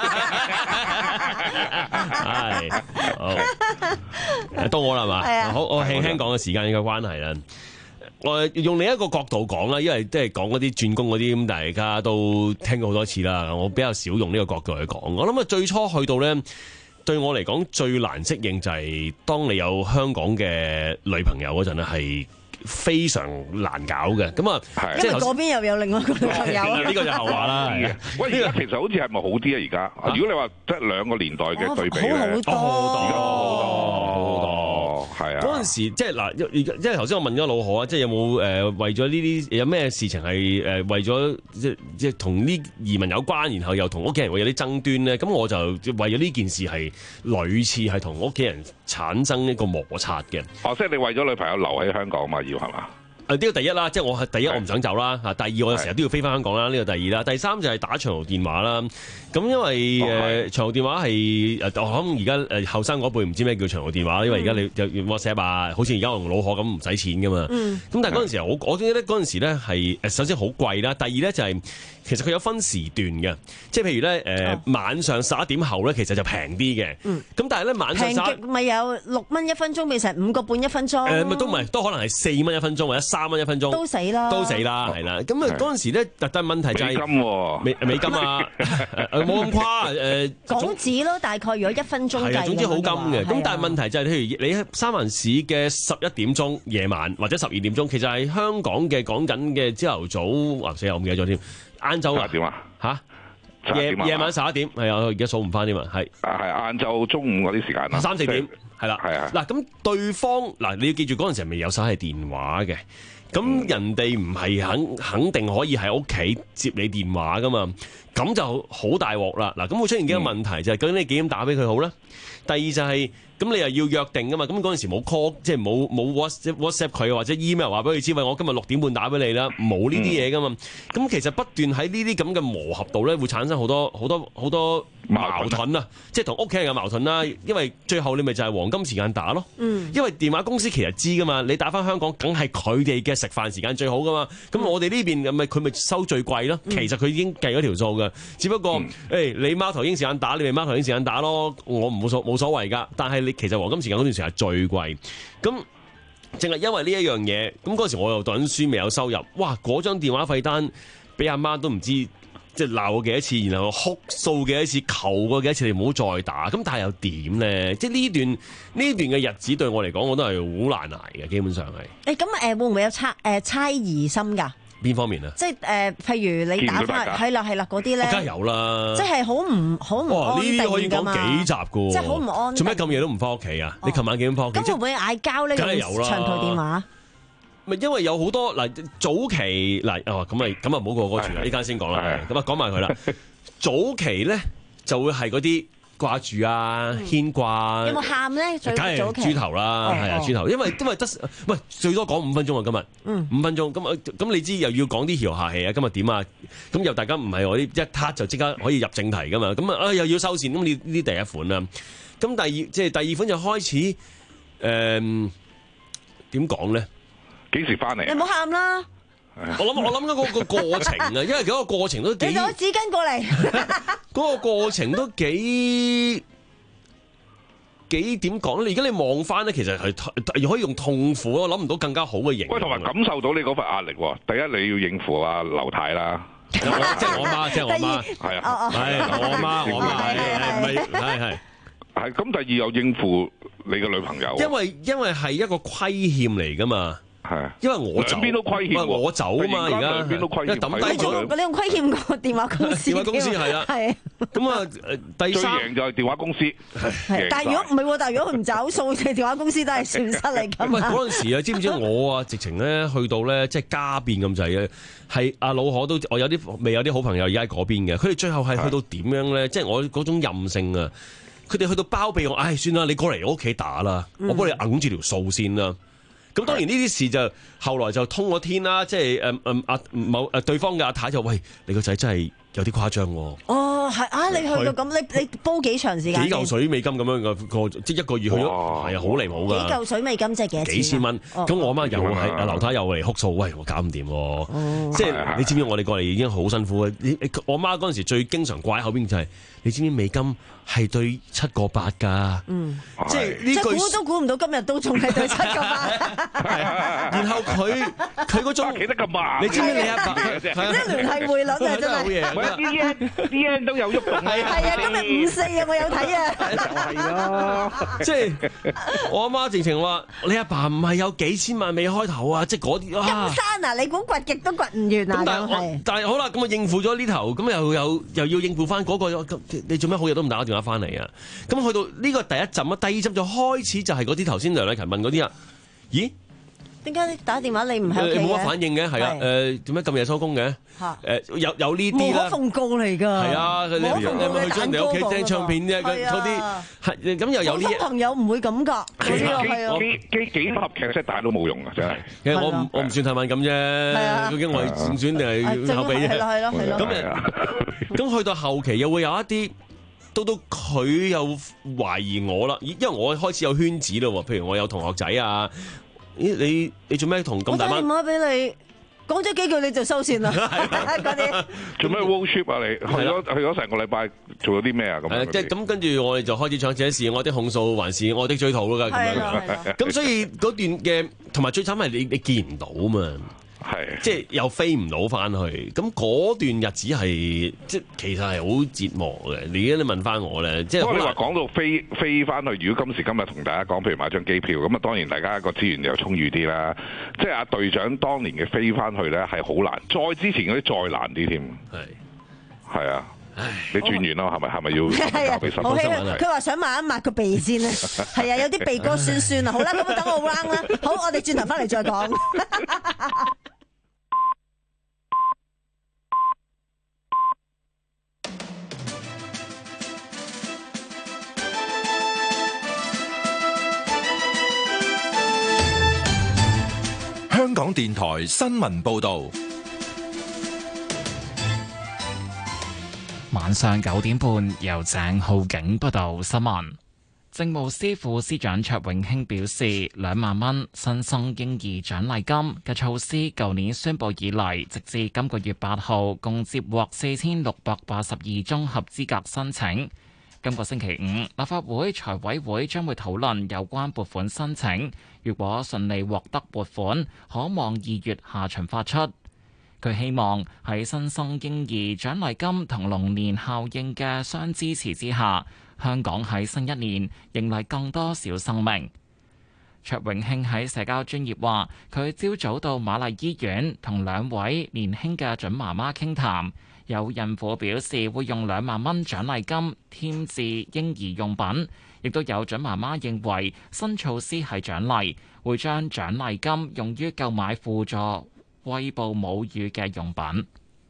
係好，到我啦嘛， 啊、 好，我輕輕講嘅時間應該關係啦。我用另一個角度講啦，因為即係講嗰啲轉工嗰啲咁，大家都聽過好多次啦。我比較少用呢個角度去講。我諗啊，最初去到咧，對我嚟講最難適應就係當你有香港嘅女朋友嗰陣咧，係非常難搞嘅，咁啊， 因為嗰邊又有另外一個女朋友， 呢個就後話啦。 喂，而家其實好似係咪好啲啊？而家，如果你話即係兩個年代嘅對比咧， 好好多， 好多，好多，係啊。 嗰陣時即係嗱，即係頭先我問咗老何啊，即係有冇誒為咗呢啲有咩事情係誒為咗即即係同呢移民有關，然後又同屋企人會有啲爭端咧？咁我就為咗呢件事係屢次係同屋企人產生一個摩擦嘅。 哦，即係你為咗女朋友留喺香港嘛？要係嘛？ 誒呢個第一啦，即係我係第一，我唔想走啦嚇。第二，我成日都要飛翻香港啦。呢個第二啦。第三就係打長途電話啦。咁因為誒、哦呃、長途電話係誒，我諗而家誒後生嗰輩唔知咩叫長途電話，因為而家你就用 WhatsApp 啊，好似而家用老何咁唔使錢噶嘛。咁、嗯、但係嗰陣時候，我我記得嗰陣時咧係誒首先好貴啦，第二咧就係、是、其實佢有分時段嘅，即係譬如咧誒、呃哦、晚上十一點後咧，其實就平啲嘅。咁、嗯、但係咧晚上十一咪有六蚊一分鐘變成五個半一分鐘。 誒咪都唔係，都可能係四蚊一分鐘或者三蚊一分鐘。 都死啦！ 都死啦，係啦。咁啊嗰陣時咧，特登問題就係、是、 美金喎、啊， 美美金啊，冇咁誇誒。 港紙咯，大概如果一分鐘計，係啊，總之好金嘅。咁但係問題就係、是，譬如你喺三藩市嘅十一點鐘夜晚或者十二點鐘，其實係香港嘅講緊嘅朝頭早，或者我唔記得咗添，晏晝點啊嚇？夜夜晚十一點，係啊，我而家數唔翻添啊，係啊係晏晝中午嗰啲時間啦， 三四點係啦， 係啊。 嗱，咁對方嗱，你要記住嗰陣時係未有手提電話嘅，咁人哋唔係肯肯定可以喺屋企接你電話噶嘛，咁就好大鑊啦。嗱，咁會出現幾個問題就係究竟你幾點打俾佢好咧？第二就係咁你又要約定噶嘛，咁嗰陣時冇 call， 即係冇冇 WhatsApp WhatsApp 佢或者 email 話俾佢知，喂，我今日六點半打俾你啦，冇呢啲嘢噶嘛。咁其實不斷喺呢啲咁嘅磨合度咧，會產生好多好多好多矛盾啊，即係同屋企人有矛盾啦。因為最後你咪就係黃金時間打咯。嗯。因為電話公司其實知噶嘛，你打翻香港梗係佢哋嘅食飯時間最好噶嘛。咁我哋呢邊咪佢咪收最貴咯。其實佢已經計咗條數嘅，只不過誒、嗯欸、你貓頭鷹時間打，你咪貓頭鷹時間打咯。我冇所冇所謂㗎。但係你其實黃金時間嗰段時間係最貴。咁淨係因為呢一樣嘢，咁嗰時我又讀緊書，未有收入。哇！嗰張電話費單俾阿媽都唔知，即係鬧過幾多次，然後哭訴幾多次，求過幾多次，你唔好再打。咁但係又點咧？即係呢段呢段嘅日子對我嚟講，我都係好難捱嘅，基本上係。 誒咁誒會唔會有猜誒猜疑心㗎？ 邊方面啊？即係誒、呃，譬如你打翻係啦係啦嗰啲咧， 梗係有啦。 即係好唔好唔安定㗎嘛？呢啲可以講幾集㗎喎。 即係好唔安定。做咩咁夜都唔翻屋企啊？你琴晚幾點翻屋企？ 咁會唔會嗌交呢？ 梗係有啦。 長途電話。 咪因為有好多嗱早期嗱哦咁咪咁啊唔好過嗰個住啦，呢間先講啦。咁啊講埋佢啦。早期咧就會係嗰啲。掛住啊，牽掛。有冇喊咧？最早期。豬頭啦，係啊，豬頭。因為因為得喂最多講五分鐘啊，今日。嗯。五分鐘，咁啊咁你知又要講啲橋下戲啊，今日點啊？咁又大家唔係我啲一撻就即刻可以入正題噶嘛？咁啊啊又要收線，咁呢呢第一款啦。咁第二即係第二款就開始誒點講咧？幾時翻嚟？你唔好喊啦！我諗我諗緊嗰個過程啊，因為嗰個過程都幾。你攞紙巾過嚟。嗰個過程都幾幾點講咧？而家你望翻咧，其實係可以用痛苦，我諗唔到更加好嘅形容。喂， 同埋感受到你嗰份壓力喎。第一，你要應付阿劉太啦， 即係我媽，即係我媽，係啊，係我媽，我媽係係係係係。咁第二又應付你嘅女朋友， 因為因為係一個虧欠嚟噶嘛。係，因為我走， 邊都虧欠， 我走啊嘛，而家兩邊都虧欠，抌低咗。 你用虧欠個電話公司， 電話公司係啦，係。咁啊，第三最贏就係電話公司。 但係如果唔係，但係如果佢唔找數，即係電話公司都係損失嚟㗎嘛。 喂，嗰陣時啊，知唔知我啊，直情咧去到咧，即係家變咁滯嘅，係阿老可都，我有啲未有啲好朋友而家喺嗰邊嘅，佢哋最後係去到點樣咧？即係我嗰種任性啊，佢哋去到包庇我，唉，算啦，你過嚟我屋企打啦，我幫你揞住條數先啦。咁當然呢啲事就後來就通咗天啦，即係誒誒阿某誒對方嘅阿太就喂，你個仔真係有啲誇張喎。哦，係啊，你去到咁，你你煲幾長時間？幾嚿水美金咁樣嘅個，即係一個月去咗，係啊，好離譜㗎。幾嚿水美金即係幾多錢？幾千蚊。咁我阿媽又係阿劉太又嚟哭訴，喂，我搞唔掂喎。即係你知唔知我哋過嚟已經好辛苦嘅？我媽嗰陣時最經常掛喺後邊就係，你知唔知美金係對七個八㗎？嗯，即係呢句估都估唔到今日都仲係對七個八。然後佢佢嗰種企得咁慢，你知唔知你阿爸？一聯繫匯率啊，真係好嘢。 啲 yen 啲 yen 都有喐動。係啊，今日五四啊，我有睇啊。 就係咯， 即係我阿媽直情話：你阿爸唔係有幾千萬未開頭啊！即係嗰啲啊。 金山啊，你估掘極都掘唔完啊！ 但係但係好啦，咁啊應付咗呢頭，咁又有又要應付翻嗰個。你做咩好嘢都唔打個電話翻嚟啊？咁去到呢個第一陣啊，第二陣就開始就係嗰啲頭先梁麗琴問嗰啲啊。咦？點解你打電話你唔喺屋企嘅？冇乜反應嘅，係啊，誒點解咁夜收工嘅？嚇誒有有呢啲啦，無可奉告嚟㗎。係啊，你你咪去咗人哋屋企聽唱片啫，嗰啲係咁又有呢啲。朋友唔會咁㗎，係啊， 幾幾幾盒劇式帶都冇用啊，真係。 其實我唔我唔算太敏感啫，究竟我係算算定係後備啫？係咯係咯係咯。咁誒咁去到後期又會有一啲。到到佢又懷疑我啦，因為我開始有圈子啦喎，譬如我有同學仔啊，咦你你做咩同咁大班？我打電話俾你，講咗幾句你就收線啦，嗰啲做咩 road trip 啊你？去咗去咗成個禮拜做咗啲咩啊？咁即係咁跟住我哋就開始唱這是我的控訴，還是我的追討啦咁樣。咁所以嗰段嘅同埋最慘係你你見唔到嘛。係，即係又飛唔到翻去，咁嗰段日子係即係其實係好折磨嘅。你而家你問翻我咧，即係。不過你話講到飛飛翻去，如果今時今日同大家講，譬如買張機票，咁啊當然大家個資源又充裕啲啦。即係阿隊長當年嘅飛翻去咧係好難，再之前嗰啲再難啲添。係，係啊。 你轉完啦，係咪係咪要交俾十分鐘？ 佢話想抹一抹個鼻先咧，係啊，有啲鼻哥酸酸啊。好啦，咁等我 round 啦。好，我哋轉頭翻嚟再講。 香港電台新聞報道。 晚上九點半，由鄭浩景報道新聞。政務司副司長卓永興表示，兩萬蚊新生嬰兒獎勵金嘅措施，舊年宣布以嚟，直至今個月八號，共接獲四千六百八十二宗合資格申請。今個星期五，立法會財委會將會討論有關撥款申請。如果順利獲得撥款，可望二月下旬發出。佢希望喺新生嬰兒獎勵金同龍年效應嘅相支持之下，香港喺新一年迎嚟更多小生命。卓永興喺社交專頁話，佢朝早到瑪麗醫院同兩位年輕嘅準媽媽傾談。有孕婦表示會用兩萬蚊獎勵金添置嬰兒用品，亦都有準媽媽認為新措施係獎勵，會將獎勵金用於購買輔助餵哺母乳嘅用品。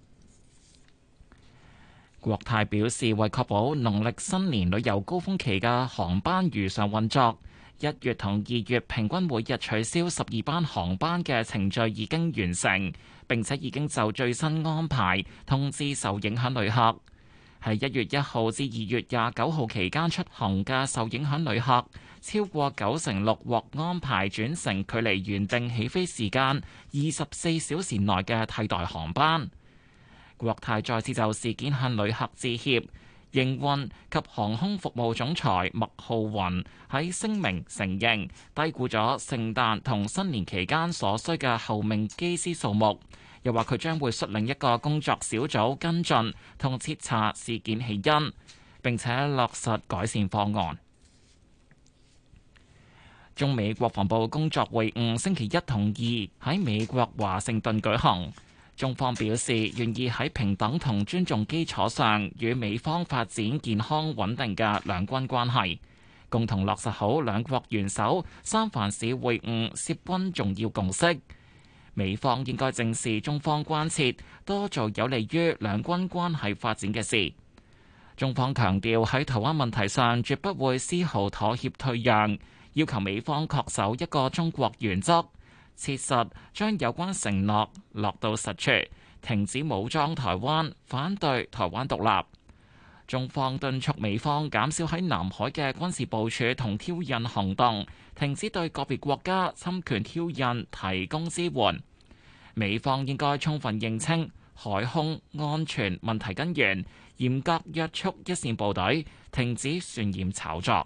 國泰表示，為確保農曆新年旅遊高峰期嘅航班如常運作，一月同二月平均每日取消十二班航班嘅程序已經完成，並且已經就最新安排通知受影響旅客。喺一月一號至二月廿九號期間出行嘅受影響旅客，超過九成六獲安排轉乘距離原定起飛時間二十四小時內嘅替代航班。國泰再次就事件向旅客致歉。營運及航空服務總裁麥浩雲喺聲明承認低估咗聖誕同新年期間所需嘅候命機師數目，又話佢將會率領一個工作小組跟進同徹查事件起因，並且落實改善方案。中美國防部工作會晤星期一同二喺美國華盛頓舉行。中方表示願意喺平等同尊重基礎上，與美方發展健康穩定嘅兩軍關係，共同落實好兩國元首三藩市會晤涉軍重要共識。美方應該正視中方關切，多做有利於兩軍關係發展嘅事。中方強調喺台灣問題上絕不會絲毫妥協退讓，要求美方恪守一個中國原則，切實將有關承諾落到實處，停止武裝台灣，反對台灣獨立。中方敦促美方減少喺南海嘅軍事部署同挑釁行動，停止對個別國家侵權挑釁提供支援。美方應該充分認清海空安全問題根源，嚴格約束一線部隊，停止渲染炒作。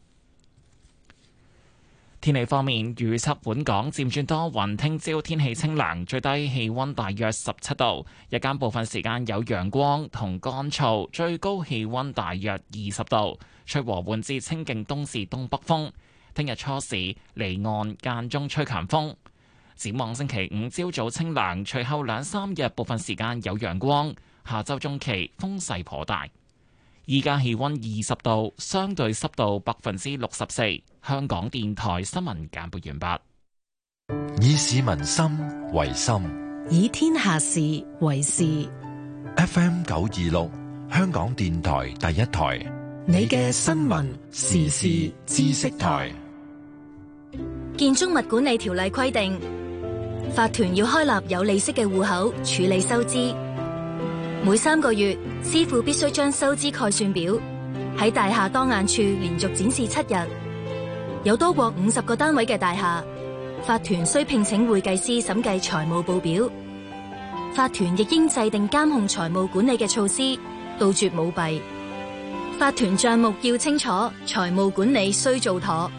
天氣方面，預測本港漸轉多雲，聽朝天氣清涼，最低氣溫大約十七度，日間部分時間有陽光同乾燥，最高氣溫大約二十度，吹和緩至清勁東至東北風。聽日初時離岸間中吹強風。展望星期五朝早清涼，隨後兩三日部分時間有陽光，下周中期風勢頗大。依家氣溫二十度，相對濕度百分之六十四。香港電台新聞簡報完畢。 以市民心為心， 以天下事為事。 F M 九二六，香港電台第一台， 你嘅新聞時事知識台。 建築物管理條例規定，法團要開立有利息嘅戶口處理收支。每三個月，師傅必須將收支概算表喺大廈當眼處連續展示七日。有多過五十個單位嘅大廈，法團需聘請會計師審計財務報表。法團亦應制定監控財務管理嘅措施，杜絕舞弊。法團賬目要清楚，財務管理需做妥。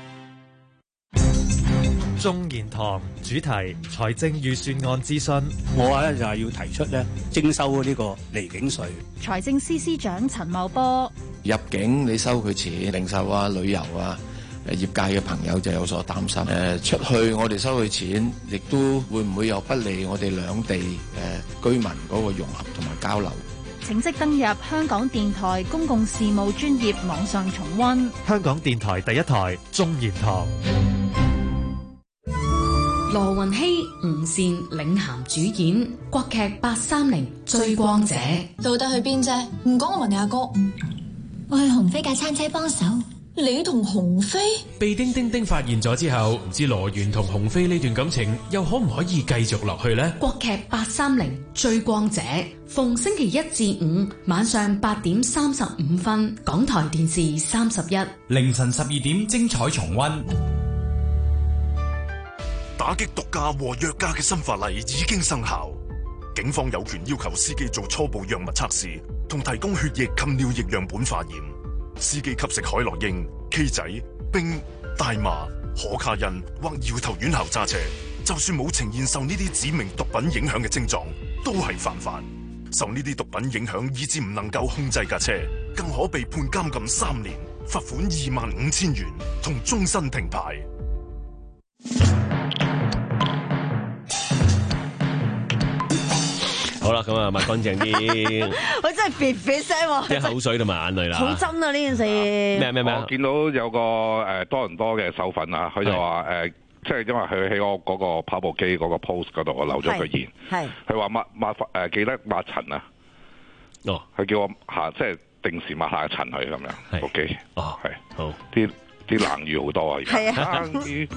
眾言堂主題財政預算案諮詢， 我咧就係要提出咧徵收呢個離境稅。 財政司司長陳茂波， 入境你收佢錢，零售啊、旅遊啊，誒業界嘅朋友就有所擔心。誒出去我哋收佢錢，亦都會唔會有不利我哋兩地誒居民嗰個融合同埋交流？ 請即登入香港電台公共事務專頁網上重溫。 香港電台第一台中研堂。 羅雲熙、吳倩領銜主演國劇八三零追光者。 到底去邊啫？唔講我問你阿哥。 我去鴻飛架餐車幫手。 你同鴻飛？ 被丁丁丁發現咗之後，唔知羅源同鴻飛呢段感情又可唔可以繼續落去呢？ 國劇八三零追光者，逢星期一至五晚上八點三十五分，港台電視三十一， 凌晨十二點精彩重溫。 打擊毒駕和藥駕嘅新法例已經生效，警方有權要求司機做初步藥物測試，同提供血液及尿液樣本化驗。司機吸食海洛因、K 仔、冰、大麻、可卡因或搖頭丸後揸車，就算冇呈現受呢啲指明毒品影響嘅症狀，都係犯法。受呢啲毒品影響以致唔能夠控制架車，更可被判監禁三年、罰款二萬五千元同終身停牌。 好啦，咁啊，抹乾淨啲。 我真係撇撇聲喎， 啲口水同埋眼淚啦。 好真啊！呢件事咩咩咩？ 我見到有個誒多倫多嘅手粉啊，佢就話誒，即係因為佢喺我嗰個跑步機嗰個 post 嗰度，我留咗佢言。係。佢話抹抹誒記得抹塵啊。 哦。 佢叫我下即係定時抹下塵佢咁樣。O K。哦，係。好。啲。啲冷雨好多啊！而家冷雨，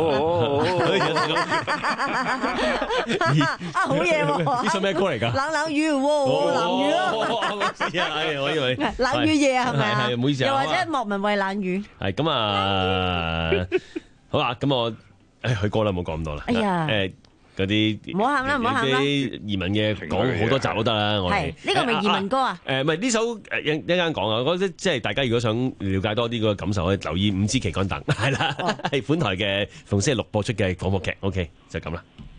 啊好嘢喎！ 呢首咩歌嚟㗎？ 冷冷雨喎，冷雨咯。我以為冷雨夜係咪啊？ 係唔好意思啊。 又或者莫文蔚冷雨。 係咁啊！好啦，咁我誒去歌啦，唔好講咁多啦。 哎呀！ 誒嗰啲唔好喊啦，唔好喊啦！ 啲移民嘅講好多集都得啦。我哋係呢個係咪移民歌啊？ 誒唔係呢首誒一一間講啊！我覺得即係大家如果想了解多啲嗰個感受，可以留意五支旗杆燈係啦，係本台嘅逢星期六播出嘅廣播劇。OK，就咁啦。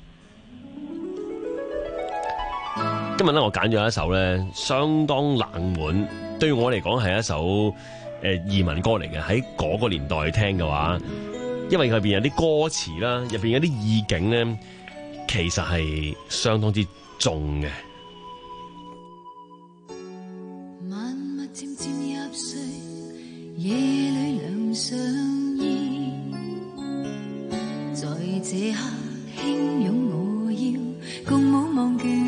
今日咧，我揀咗一首咧，相當冷門，對我嚟講係一首誒移民歌嚟嘅。喺嗰個年代聽嘅話，因為佢入邊有啲歌詞啦，入邊有啲意境咧。其實係相當之重嘅。 萬物漸漸入睡，夜裏涼上衣，在這刻輕擁我腰，共舞望倦。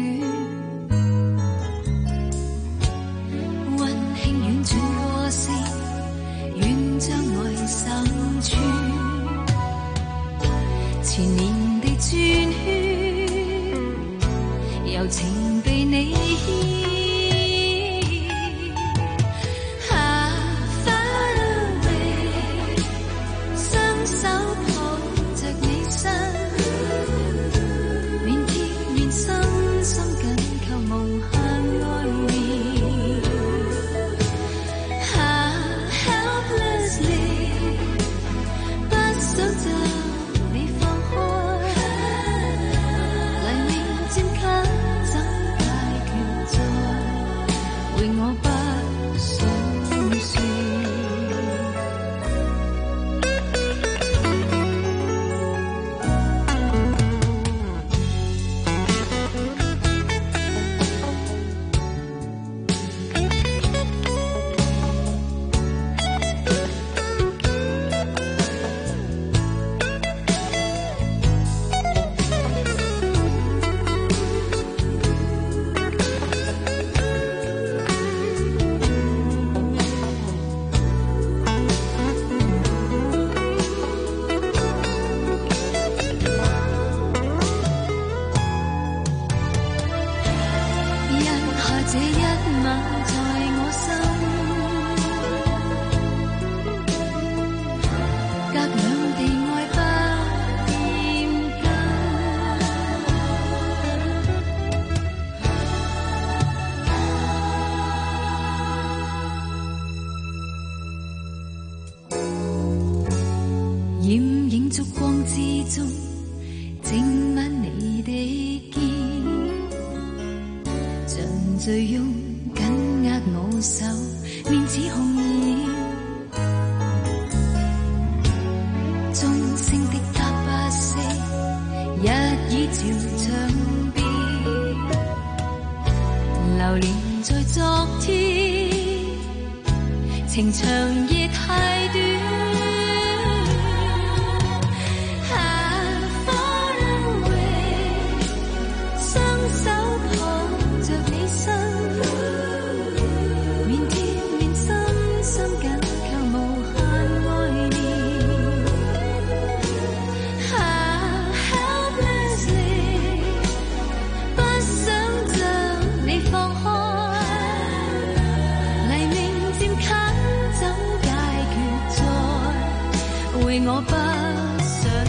溫馨婉轉歌聲，願將愛滲穿，纏綿地轉圈。柔情被你牽 Far away， 雙手抱着你身，面貼面深深緊扣無限愛戀 Helplessly， 不想就你放開，黎明漸近。我不想說。掩映燭光之中，靜吻你的肩，像醉翁緊握我手，面似紅葉。鐘聲滴答不息，日已照牆邊，流留戀在昨天，情長亦太短。我不想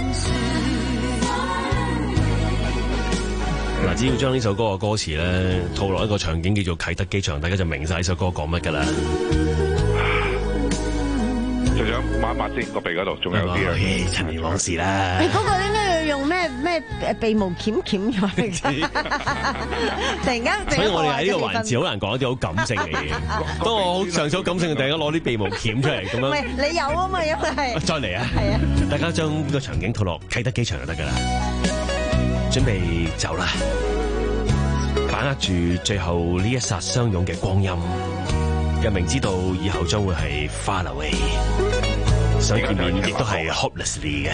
嗱，只要將呢首歌嘅歌詞咧套落一個場景叫做啟德機場，大家就明晒呢首歌講乜噶啦。 就想抹一抹先個鼻嗰度，仲有啲啊， 陳年往事啦。 你嗰個應該要用咩咩鼻毛鉗鉗咗嚟？突然間， 所以我哋喺呢個環節好難講一啲好感性嘅嘢。當我好上手感性，突然間攞啲鼻毛鉗出嚟咁樣。 唔係你有啊嘛，因為再嚟啊！ 係啊， 大家將呢個場景套落啟德機場就得噶啦。準備走啦，把握住最後呢一剎相擁嘅光陰，又明知道以後將會係 far away， 想見面亦都係 hopelessly 嘅。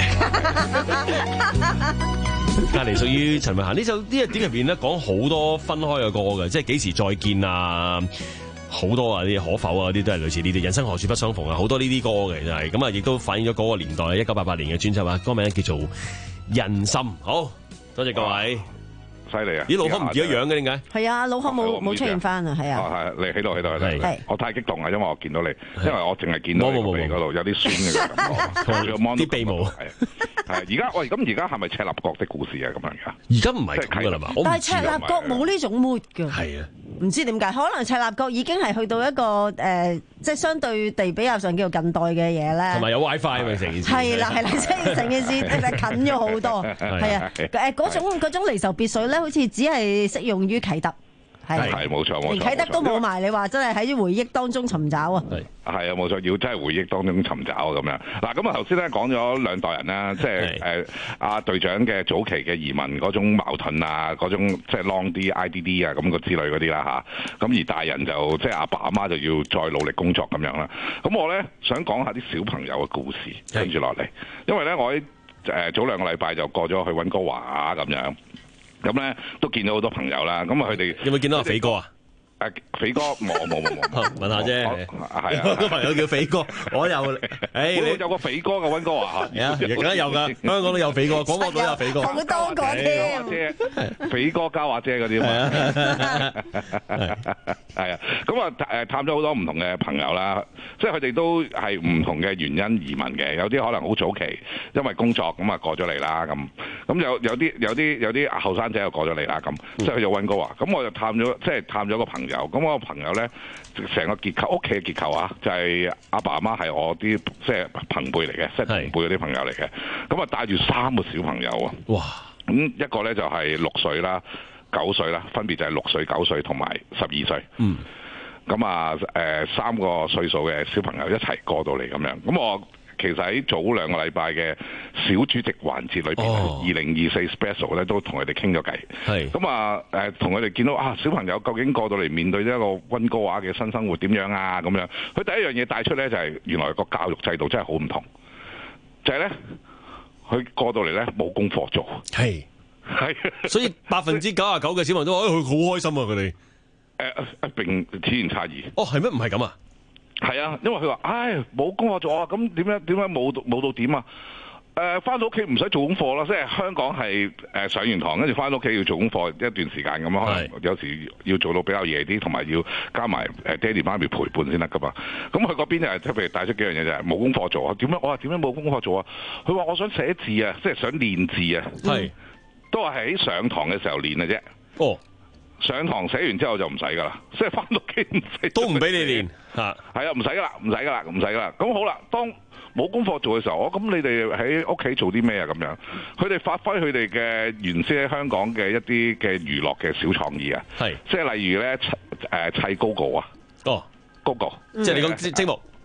隔離屬於陳慧嫻呢首呢一點入邊咧，講好多分開嘅歌嘅，即係幾時再見啊，好多啊啲可否啊啲都係類似呢啲人生何處不相逢啊，好多呢啲歌嘅真係咁啊，亦都反映咗嗰個年代一九八八年嘅專輯啊，歌名叫做《人心》。好多謝各位。 犀利啊！ 咦，老康唔記得樣嘅點解？ 係啊，老康冇冇出現翻啊，係啊。 係你喺度喺度喺度。我太激動啊，因為我見到你，因為我淨係見到你個鼻嗰度有啲酸嘅感覺， 啲鼻毛。 係而家喂，咁而家係咪赤鱲角的故事啊？咁樣噶？ 而家唔係咁噶啦嘛。 但係赤鱲角冇呢種 mood 㗎。 係啊。 唔知點解，可能赤鱲角已經係去到一個誒，即係相對地比較上叫做近代嘅嘢咧。 同埋有 WiFi 咪成件事。 係啦係啦，即係成件事近咗好多。係啊，誒嗰種嗰種離愁別緒咧，好似只係適用於啟德。 係係冇錯冇錯， 連啟德都冇埋，你話真係喺回憶當中尋找啊！ 係係啊冇錯，要真係回憶當中尋找咁樣。嗱咁啊頭先咧講咗兩代人啦，即係誒阿隊長嘅早期嘅移民嗰種矛盾啊，嗰種即係 long D I D D 啊咁個之類嗰啲啦嚇。咁而大人就即係阿爸阿媽就要再努力工作咁樣啦。咁我咧想講下啲小朋友嘅故事跟住落嚟，因為咧我喺誒早兩個禮拜就過咗去溫哥華咁樣。咁咧都見到好多朋友啦，咁啊佢哋有冇見到阿肥哥啊？ 誒肥哥冇冇冇冇， 問下啫。 係啊， 好多朋友叫肥哥，我有誒， 你有個肥哥嘅溫哥華嚇， 啊，而家有㗎，香港都有肥哥，廣播都有肥哥， 好多個添。 肥哥交話姐嗰啲嘛，係啊，咁啊誒探咗好多唔同嘅朋友啦，即係佢哋都係唔同嘅原因移民嘅，有啲可能好早期因為工作咁啊過咗嚟啦，咁咁有有啲有啲有啲後生仔又過咗嚟啦，咁即係去咗溫哥華，咁我就探咗即係探咗個朋友。咁我個朋友咧，成個結構屋企嘅結構啊，就係、是、阿爸阿媽係我啲即係朋輩嚟嘅，即係同輩嗰啲朋友嚟嘅。咁啊帶住三個小朋友啊，哇！咁一個咧就係六歲啦、九歲啦，分別就係六歲、九歲同埋十二歲。嗯。咁啊誒三個歲數嘅小朋友一齊過到嚟咁樣。咁我其實喺早兩個禮拜嘅小主席環節裏邊，二零二四 special 咧都同佢哋傾咗偈。係咁啊，誒同佢哋見到啊，小朋友究竟過到嚟面對一個溫哥華嘅新生活點樣啊？咁樣，佢第一樣嘢帶出咧就係原來個教育制度真係好唔同，就係咧佢過到嚟咧冇功課做。係係， 所以百分之九十九嘅小朋友都話：佢好開心啊！佢哋誒並此然差異。 哦，係咩？唔係咁啊？ 係啊，因為佢話：唉，冇功課做啊，咁點樣點解冇冇到點啊？誒、呃，翻到屋企唔使做功課啦，即係香港係誒、呃、上完堂跟住翻到屋企要做功課一段時間咁樣，可能有時要做到比較夜啲，同埋要加埋誒爹哋媽咪陪伴先得噶嘛。咁佢嗰邊就係即係譬如帶出幾樣嘢就係冇功課做啊？點樣？我話點樣冇功課做啊？佢話我想寫字啊，即係想練字啊。係，都係喺上堂嘅時候練嘅啫。哦。上堂寫完之後就唔使噶啦，即係翻到屋企唔使都唔俾你練嚇， 係啊，唔使噶啦，唔使噶啦，唔使噶啦。咁好啦，當冇功課做嘅時候，我咁你哋喺屋企做啲咩啊？咁樣，佢哋發揮佢哋嘅原先喺香港嘅一啲嘅娛樂嘅小創意啊，係，即係例如咧誒砌 Gogo 啊，哦 Gogo， 即係你講積積木。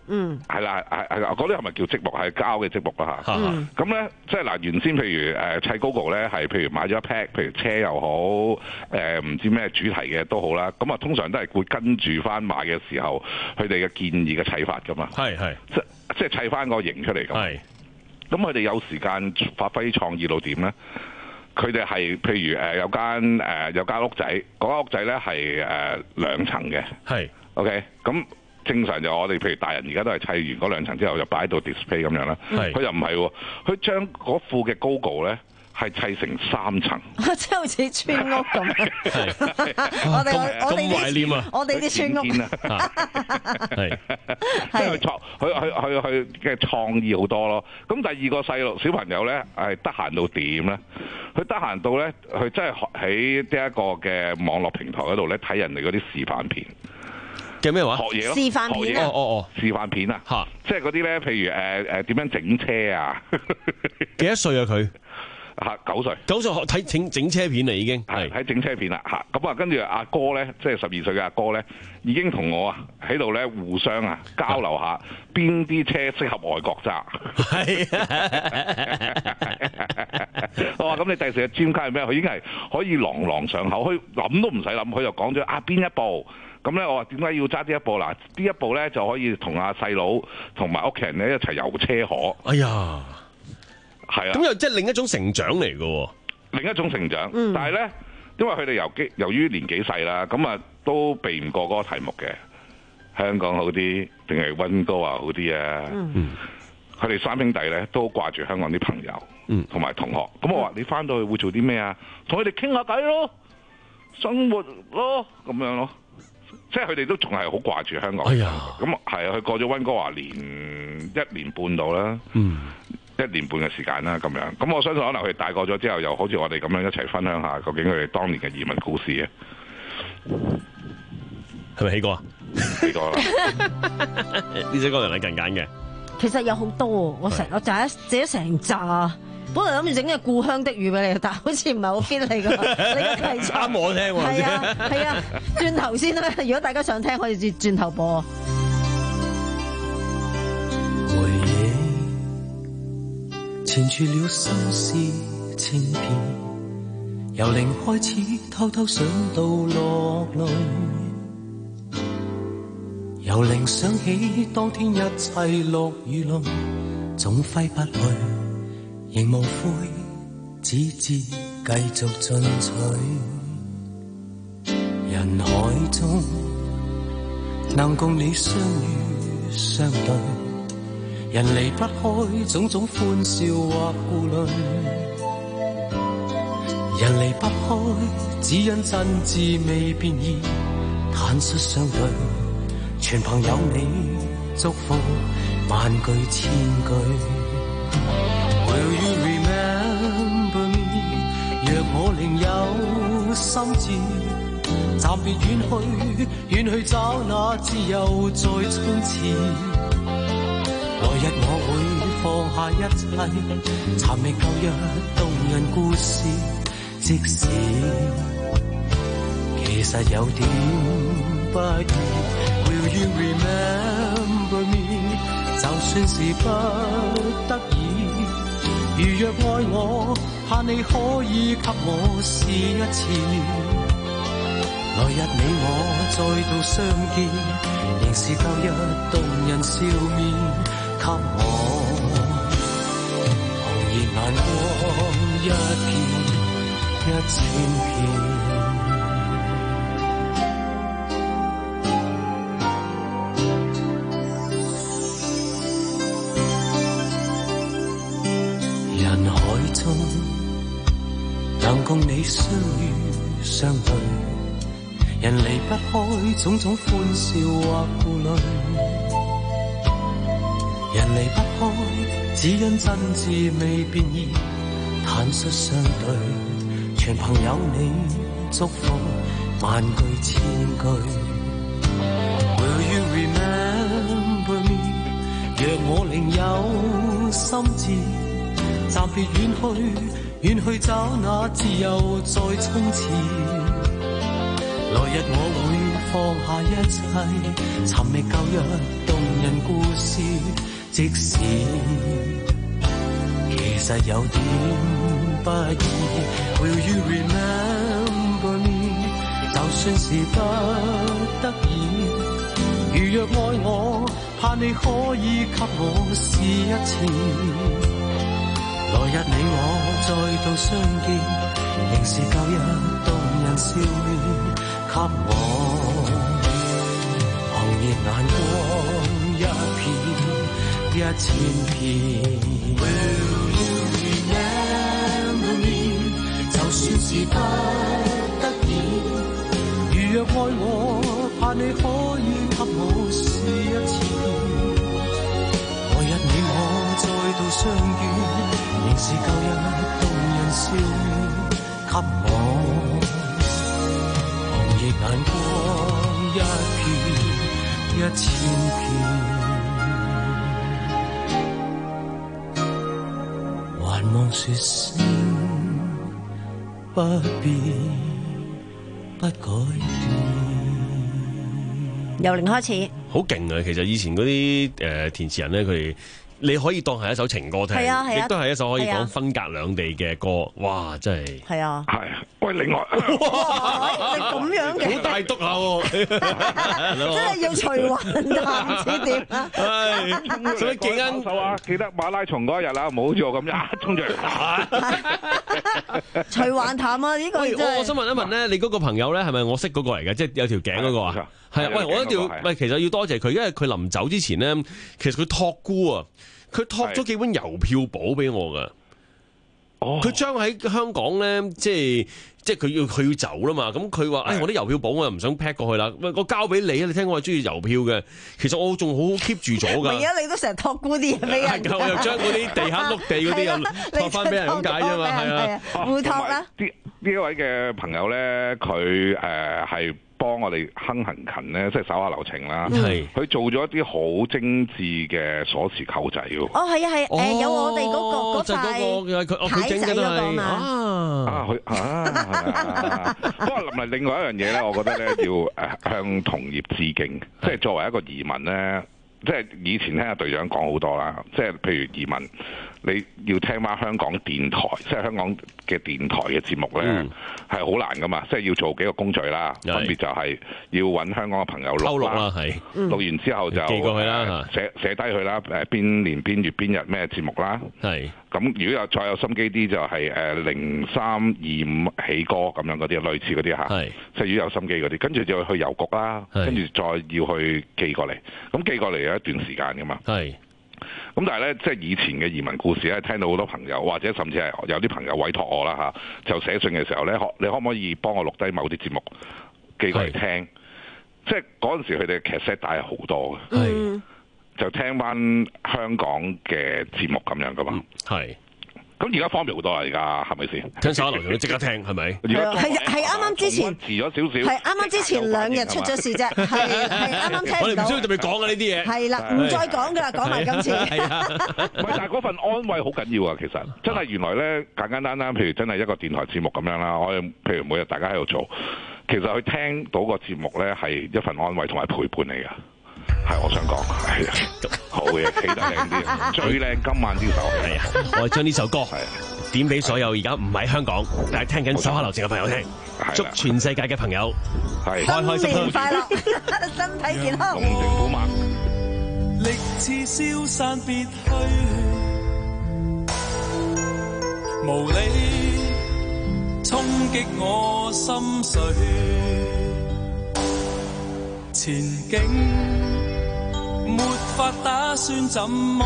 嗯， 係啦，係係嗰啲係咪叫積木？係膠嘅積木啦嚇。咁咧，即係嗱，原先譬如誒砌 GoGo 咧，係譬如買咗一 pack，譬如車又好，誒唔知咩主題嘅都好啦。咁啊，通常都係會跟住翻買嘅時候，佢哋嘅建議嘅砌法噶嘛。係係，即即係砌翻個型出嚟咁。係。咁佢哋有時間發揮創意到點咧？佢哋係譬如誒有間誒有間屋仔，嗰間屋仔咧係誒兩層嘅。係。OK，咁。正常就我哋譬如大人而家都係砌完嗰兩層之後就擺喺度 display 咁樣啦，佢又唔係喎，佢將嗰副嘅 GoGo 咧係砌成三層， 即係好似村屋咁。我哋我哋啲我哋啲村屋係係創佢佢佢佢嘅創意好多咯。咁第二個細路小朋友咧係得閒到點咧？佢得閒到咧，佢真係喺呢一個嘅網絡平台嗰度咧睇人哋嗰啲示範片。 叫咩話？ 學嘢咯， 示範片哦哦哦， 示範片啊，嚇，即係嗰啲咧，譬如誒誒點樣整車啊？ 幾多歲啊佢？ 嚇九歲， 九歲學睇整整車片啦已經， 係睇整車片啦嚇。咁啊，跟住阿哥咧，即係十二歲嘅阿哥咧，已經同我啊喺度咧互相啊交流下邊啲車適合外國揸。係我話咁你第時嘅專家係咩？佢已經係可以朗朗上口，佢諗都唔使諗，佢就講咗啊邊一部。咁咧，我話點解要揸呢一部嗱？呢一部咧就可以同阿細佬同埋屋企人咧一齊遊車河。 哎呀，係啊！咁又即係另一種成長嚟嘅， 另一種成長。嗯、但係咧，因為佢哋由基由於年紀細啦，咁啊都避唔過嗰個題目嘅。香港好啲定係溫哥華好啲啊？嗯，佢哋三兄弟咧都掛住香港啲朋友，嗯，同埋同學。咁我話你翻到去會做啲咩啊？同佢哋傾下偈咯，生活咯，咁樣咯。即係佢哋都仲係好掛住香港。哎呀，咁係啊，佢過咗溫哥華年一年半到啦，嗯，一年半嘅時間啦，咁樣。咁我相信可能佢哋大個咗之後，又好似我哋咁樣一齊分享下，究竟佢哋當年嘅移民故事啊， 係咪起歌啊？ 起歌啦！ 呢首歌人係近揀嘅。 其實有好多，我成我就一寫咗成紮。本來諗住整嘅故鄉的語俾你，但係好似唔係好 fit 你㗎，你嘅題材啱我聽喎。 係啊係啊，轉頭先啦。如果大家想聽，可以轉轉頭播。 回憶纏住了心事千遍，由零開始偷偷想到落淚，由零想起當天一切落雨淋，總揮不去。仍無悔，只知繼續進取。人海中能共你相遇相對，人離不開種種歡笑或顧慮。人離不開，只因真摯未變異，坦率相對，全憑有你祝福，萬句千句。Will you remember me？ 若我另有心志，暫別遠去，遠去找那自由再衝刺。來日我會放下一切，尋覓舊日動人故事。即使其實有點不易 ，Will you remember me？ 就算是不得已。如若愛我，盼你可以給我試一次。來日你我再度相見，仍是舊日動人笑面，給我紅熱眼光一片一千片。能共你相遇相對，人離不開種種歡笑或顧慮。人離不開，只因真摯未變異，坦率相對，全憑有你祝福，萬句千句。Will you remember me？ 若我另有心志，暫別遠去。遠去找那自由再衝刺，來日我會放下一切，尋覓舊日動人故事，即使其實有點不易。Will you remember me？ 就算是不得已，如若愛我，盼你可以給我試一次。來日你我再度相見，仍是舊日動人笑臉，給我紅葉眼光一片一千片。Will you remember me？ 就算是不得已，如若愛我，盼你可以給我試一次。來日你我再度相遇，仍是舊日動人笑臉，給我紅葉眼光一片一千片，還望說聲不變不改變。 由零開始， 好勁啊！其實以前嗰啲誒填詞人咧，佢哋你可以當係一首情歌聽， 係啊係啊亦都係一首可以係啊講分隔兩地嘅歌。哇！真係係啊， 係。喂，另外， 哇！你咁樣嘅， 好大篤下喎， 真係要隨環談，唔知點啊？ 係，所以記緊手啊！記得馬拉松嗰一日啦，唔好好似我咁一衝出嚟打。 隨環談啊！呢個喂， 真係我我想問一問咧，你嗰個朋友咧係咪我識嗰個嚟嘅？即係有條頸嗰個啊？係啊！喂，我一定要，喂，其實要多謝佢，因為佢臨走之前咧，其實佢託孤啊，佢託咗幾本郵票簿俾我㗎。佢將喺香港咧，即係即係佢要佢要走啦嘛。咁佢話：，誒、哎，我啲郵票簿我又唔想 pack 過去啦。喂，我交俾你啊！你聽我係中意郵票嘅，其實我仲好好 keep 住咗㗎。 而家你都成日託孤啲嘢俾人。 係我又將嗰啲地下碌地嗰啲又託翻俾人咁解啫嘛。係啊， 互託啦。 啲呢一位嘅朋友咧，佢誒係幫我哋亨行勤咧，即係手下留情啦。係，佢做咗一啲好精緻嘅鎖匙扣仔喎。 哦，係啊，係誒，有我哋嗰個嗰塊牌仔嗰個嘛。 啊，佢啊，不過唔係另外一樣嘢咧，我覺得咧要誒向同業致敬，即係作為一個移民咧。即係以前聽阿隊長講好多啦，即係譬如移民，你要聽翻香港電台，即係香港嘅電台嘅節目咧，係好難噶嘛，即係要做幾個工序啦，分別就係要揾香港嘅朋友錄啦，係錄完之後就寄過去啦，寫寫低佢啦，誒邊年邊月邊日咩節目啦，係咁如果有再有心機啲就係誒零三二五起歌咁樣嗰啲，類似嗰啲嚇，係即係如果有心機嗰啲，跟住就去郵局啦，跟住再要去寄過嚟，咁寄過嚟有一段時間噶嘛，係。咁但係咧，即係以前嘅移民故事咧，聽到好多朋友或者甚至係有啲朋友委託我啦嚇，就寫信嘅時候咧，可你可唔可以幫我錄低某啲節目寄過嚟聽？即係嗰陣時佢哋嘅劇 set 帶係好多嘅，係就聽翻香港嘅節目咁樣噶嘛，係。咁而家方便好多啦，而家係咪先？聽手下留情都即刻聽，係咪？ 係係啱啱之前遲咗少少， 係啱啱之前兩日出咗事啫，係係啱啱聽到。 我哋唔需要特別講嘅呢啲嘢。係啦， 唔再講噶啦，講埋今次。係啊， 唔係，但係嗰份安慰好緊要啊！其實真係原來咧簡簡單單，譬如真係一個電台節目咁樣啦，我哋譬如每日大家喺度做，其實佢聽到個節目咧係一份安慰同埋陪伴嚟㗎。係，我想講係啊，好嘢，起得靚啲，最靚今晚呢首係啊， 我哋將呢首歌點俾所有而家唔喺香港但係聽緊手下留情嘅朋友聽，祝全世界嘅朋友係開開心心、 快樂、身體健康、 龍精虎猛。 力似消散別去，無理衝擊我心碎，前景沒法打算怎麼，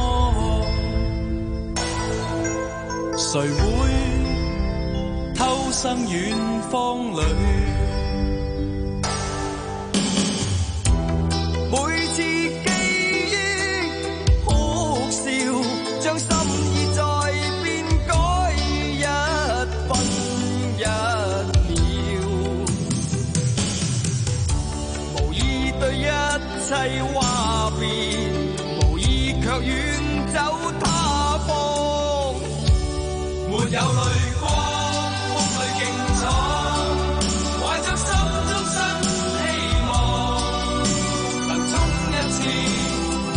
誰會偷生遠方裏，每次記憶哭笑，將心意再變改一分一秒，無意對一切話別，無意卻遠走他方，沒有淚光，夢裏競闖，懷着心中新希望，能衝一次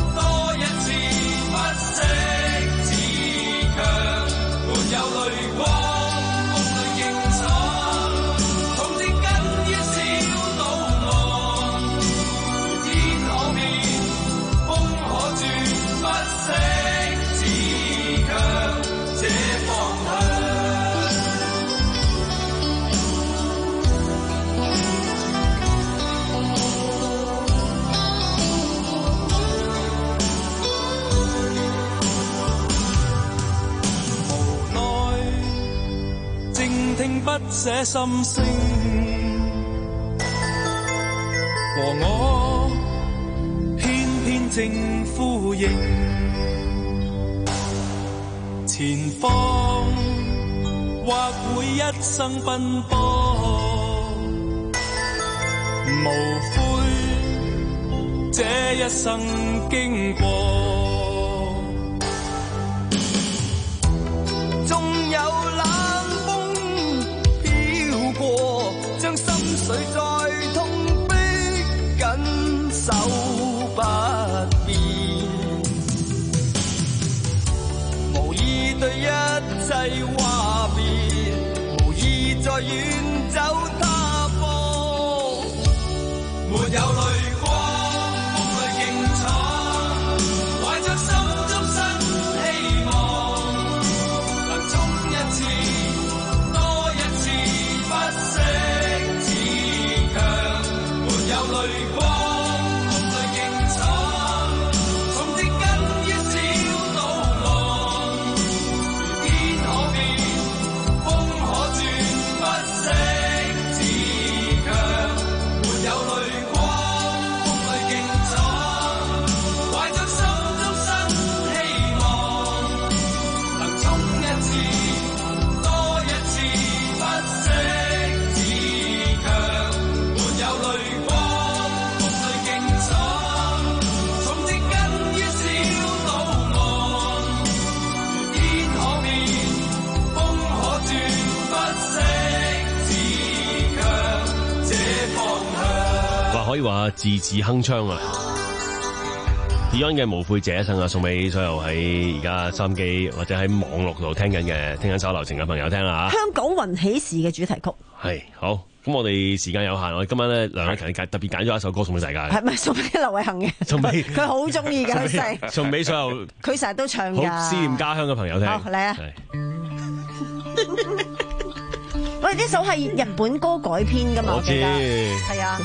寫心聲，和我偏偏正呼應，前方或會一生奔波，無悔這一生經過。誰在痛逼緊手不變，無意對一切話別，無意再遠走他方，沒有淚光，夢裏競闖，懷着心中新希望，能衝一次多一次不息。 可以話字字鏗鏘啊 ！Beyond 嘅無悔這一生啊，送俾所有喺而家收音機或者喺網絡度聽緊嘅聽緊手流程嘅朋友聽啦嚇。 香港運喜事嘅主題曲係好，咁我哋時間有限，我哋今晚咧梁禮勤特別揀咗一首歌送俾大家， 係咪送俾劉偉恒嘅？ 送俾佢好中意嘅，佢成送俾所有佢成日都唱㗎， 好思念家鄉嘅朋友聽。 好嚟啊！喂，呢首係日本歌改編㗎嘛？ 我知係啊。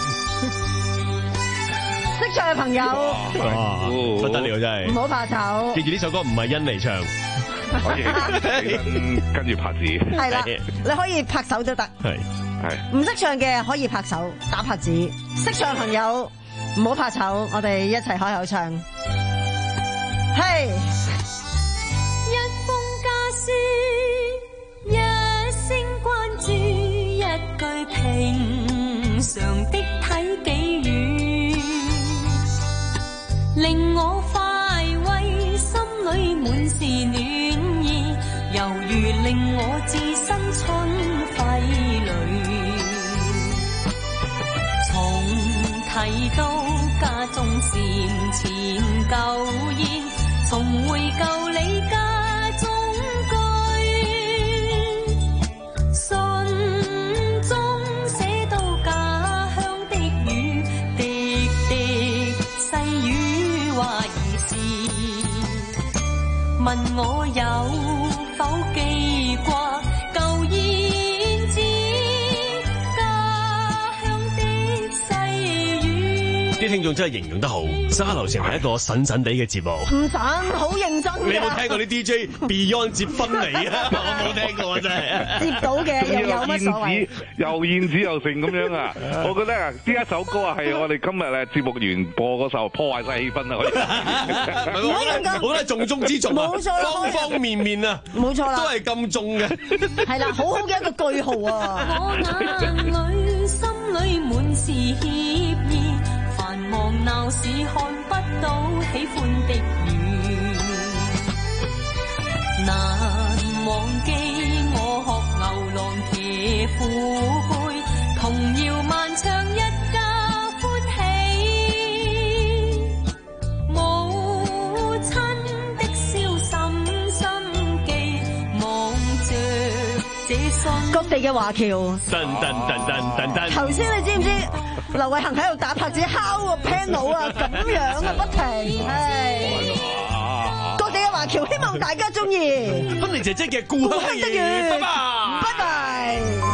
識唱嘅朋友， 哇，不得了真係， 唔好怕醜。 記住呢首歌唔係甄妮唱， 可以跟跟住拍子。 係啦，你可以拍手都得。 係係。 唔識唱嘅可以拍手打拍子，識唱嘅朋友唔好怕醜，我哋一齊開口唱。係。 一封家書，一聲關注，一句平常的體己語。令我快慰，心裏滿是暖意，猶如令我置身春暉裏。從提到家中禪前舊宴，重回舊李家中居，信中寫到家鄉的語，滴滴細語話兒時，問我有否記掛舊燕子，家鄉的細語。 啲聽眾真係形容得好，沙流成為一個神神地嘅節目。 唔神，好認真。 你有冇聽過啲 D J Beyond 接婚禮啊？我冇聽過啊，真係。 接到嘅又有乜所謂？ 又燕子又成咁樣啊！我覺得啊，呢一首歌啊係我哋今日咧節目完播嗰首，破壞晒氣氛啊！ 唔好咁講， 好多係重中之重啊！ 冇錯啦， 方方面面啊， 冇錯啦， 都係咁重嘅。 係啦，好好嘅一個句號啊！ 我眼裏心裏滿是歉意，繁忙鬧市看不到喜歡的雨，難忘記我學牛郎騎父輩，童謠漫唱一家歡喜，母親的笑深深記，望着這信各地嘅華僑， 噔噔噔噔噔噔。 頭先你知唔知劉偉恒喺度打拍子敲個 panel 啊，咁樣啊不停，係各地嘅華僑，希望大家中意。 芬妮姐姐嘅故鄉的語，拜拜， 拜拜。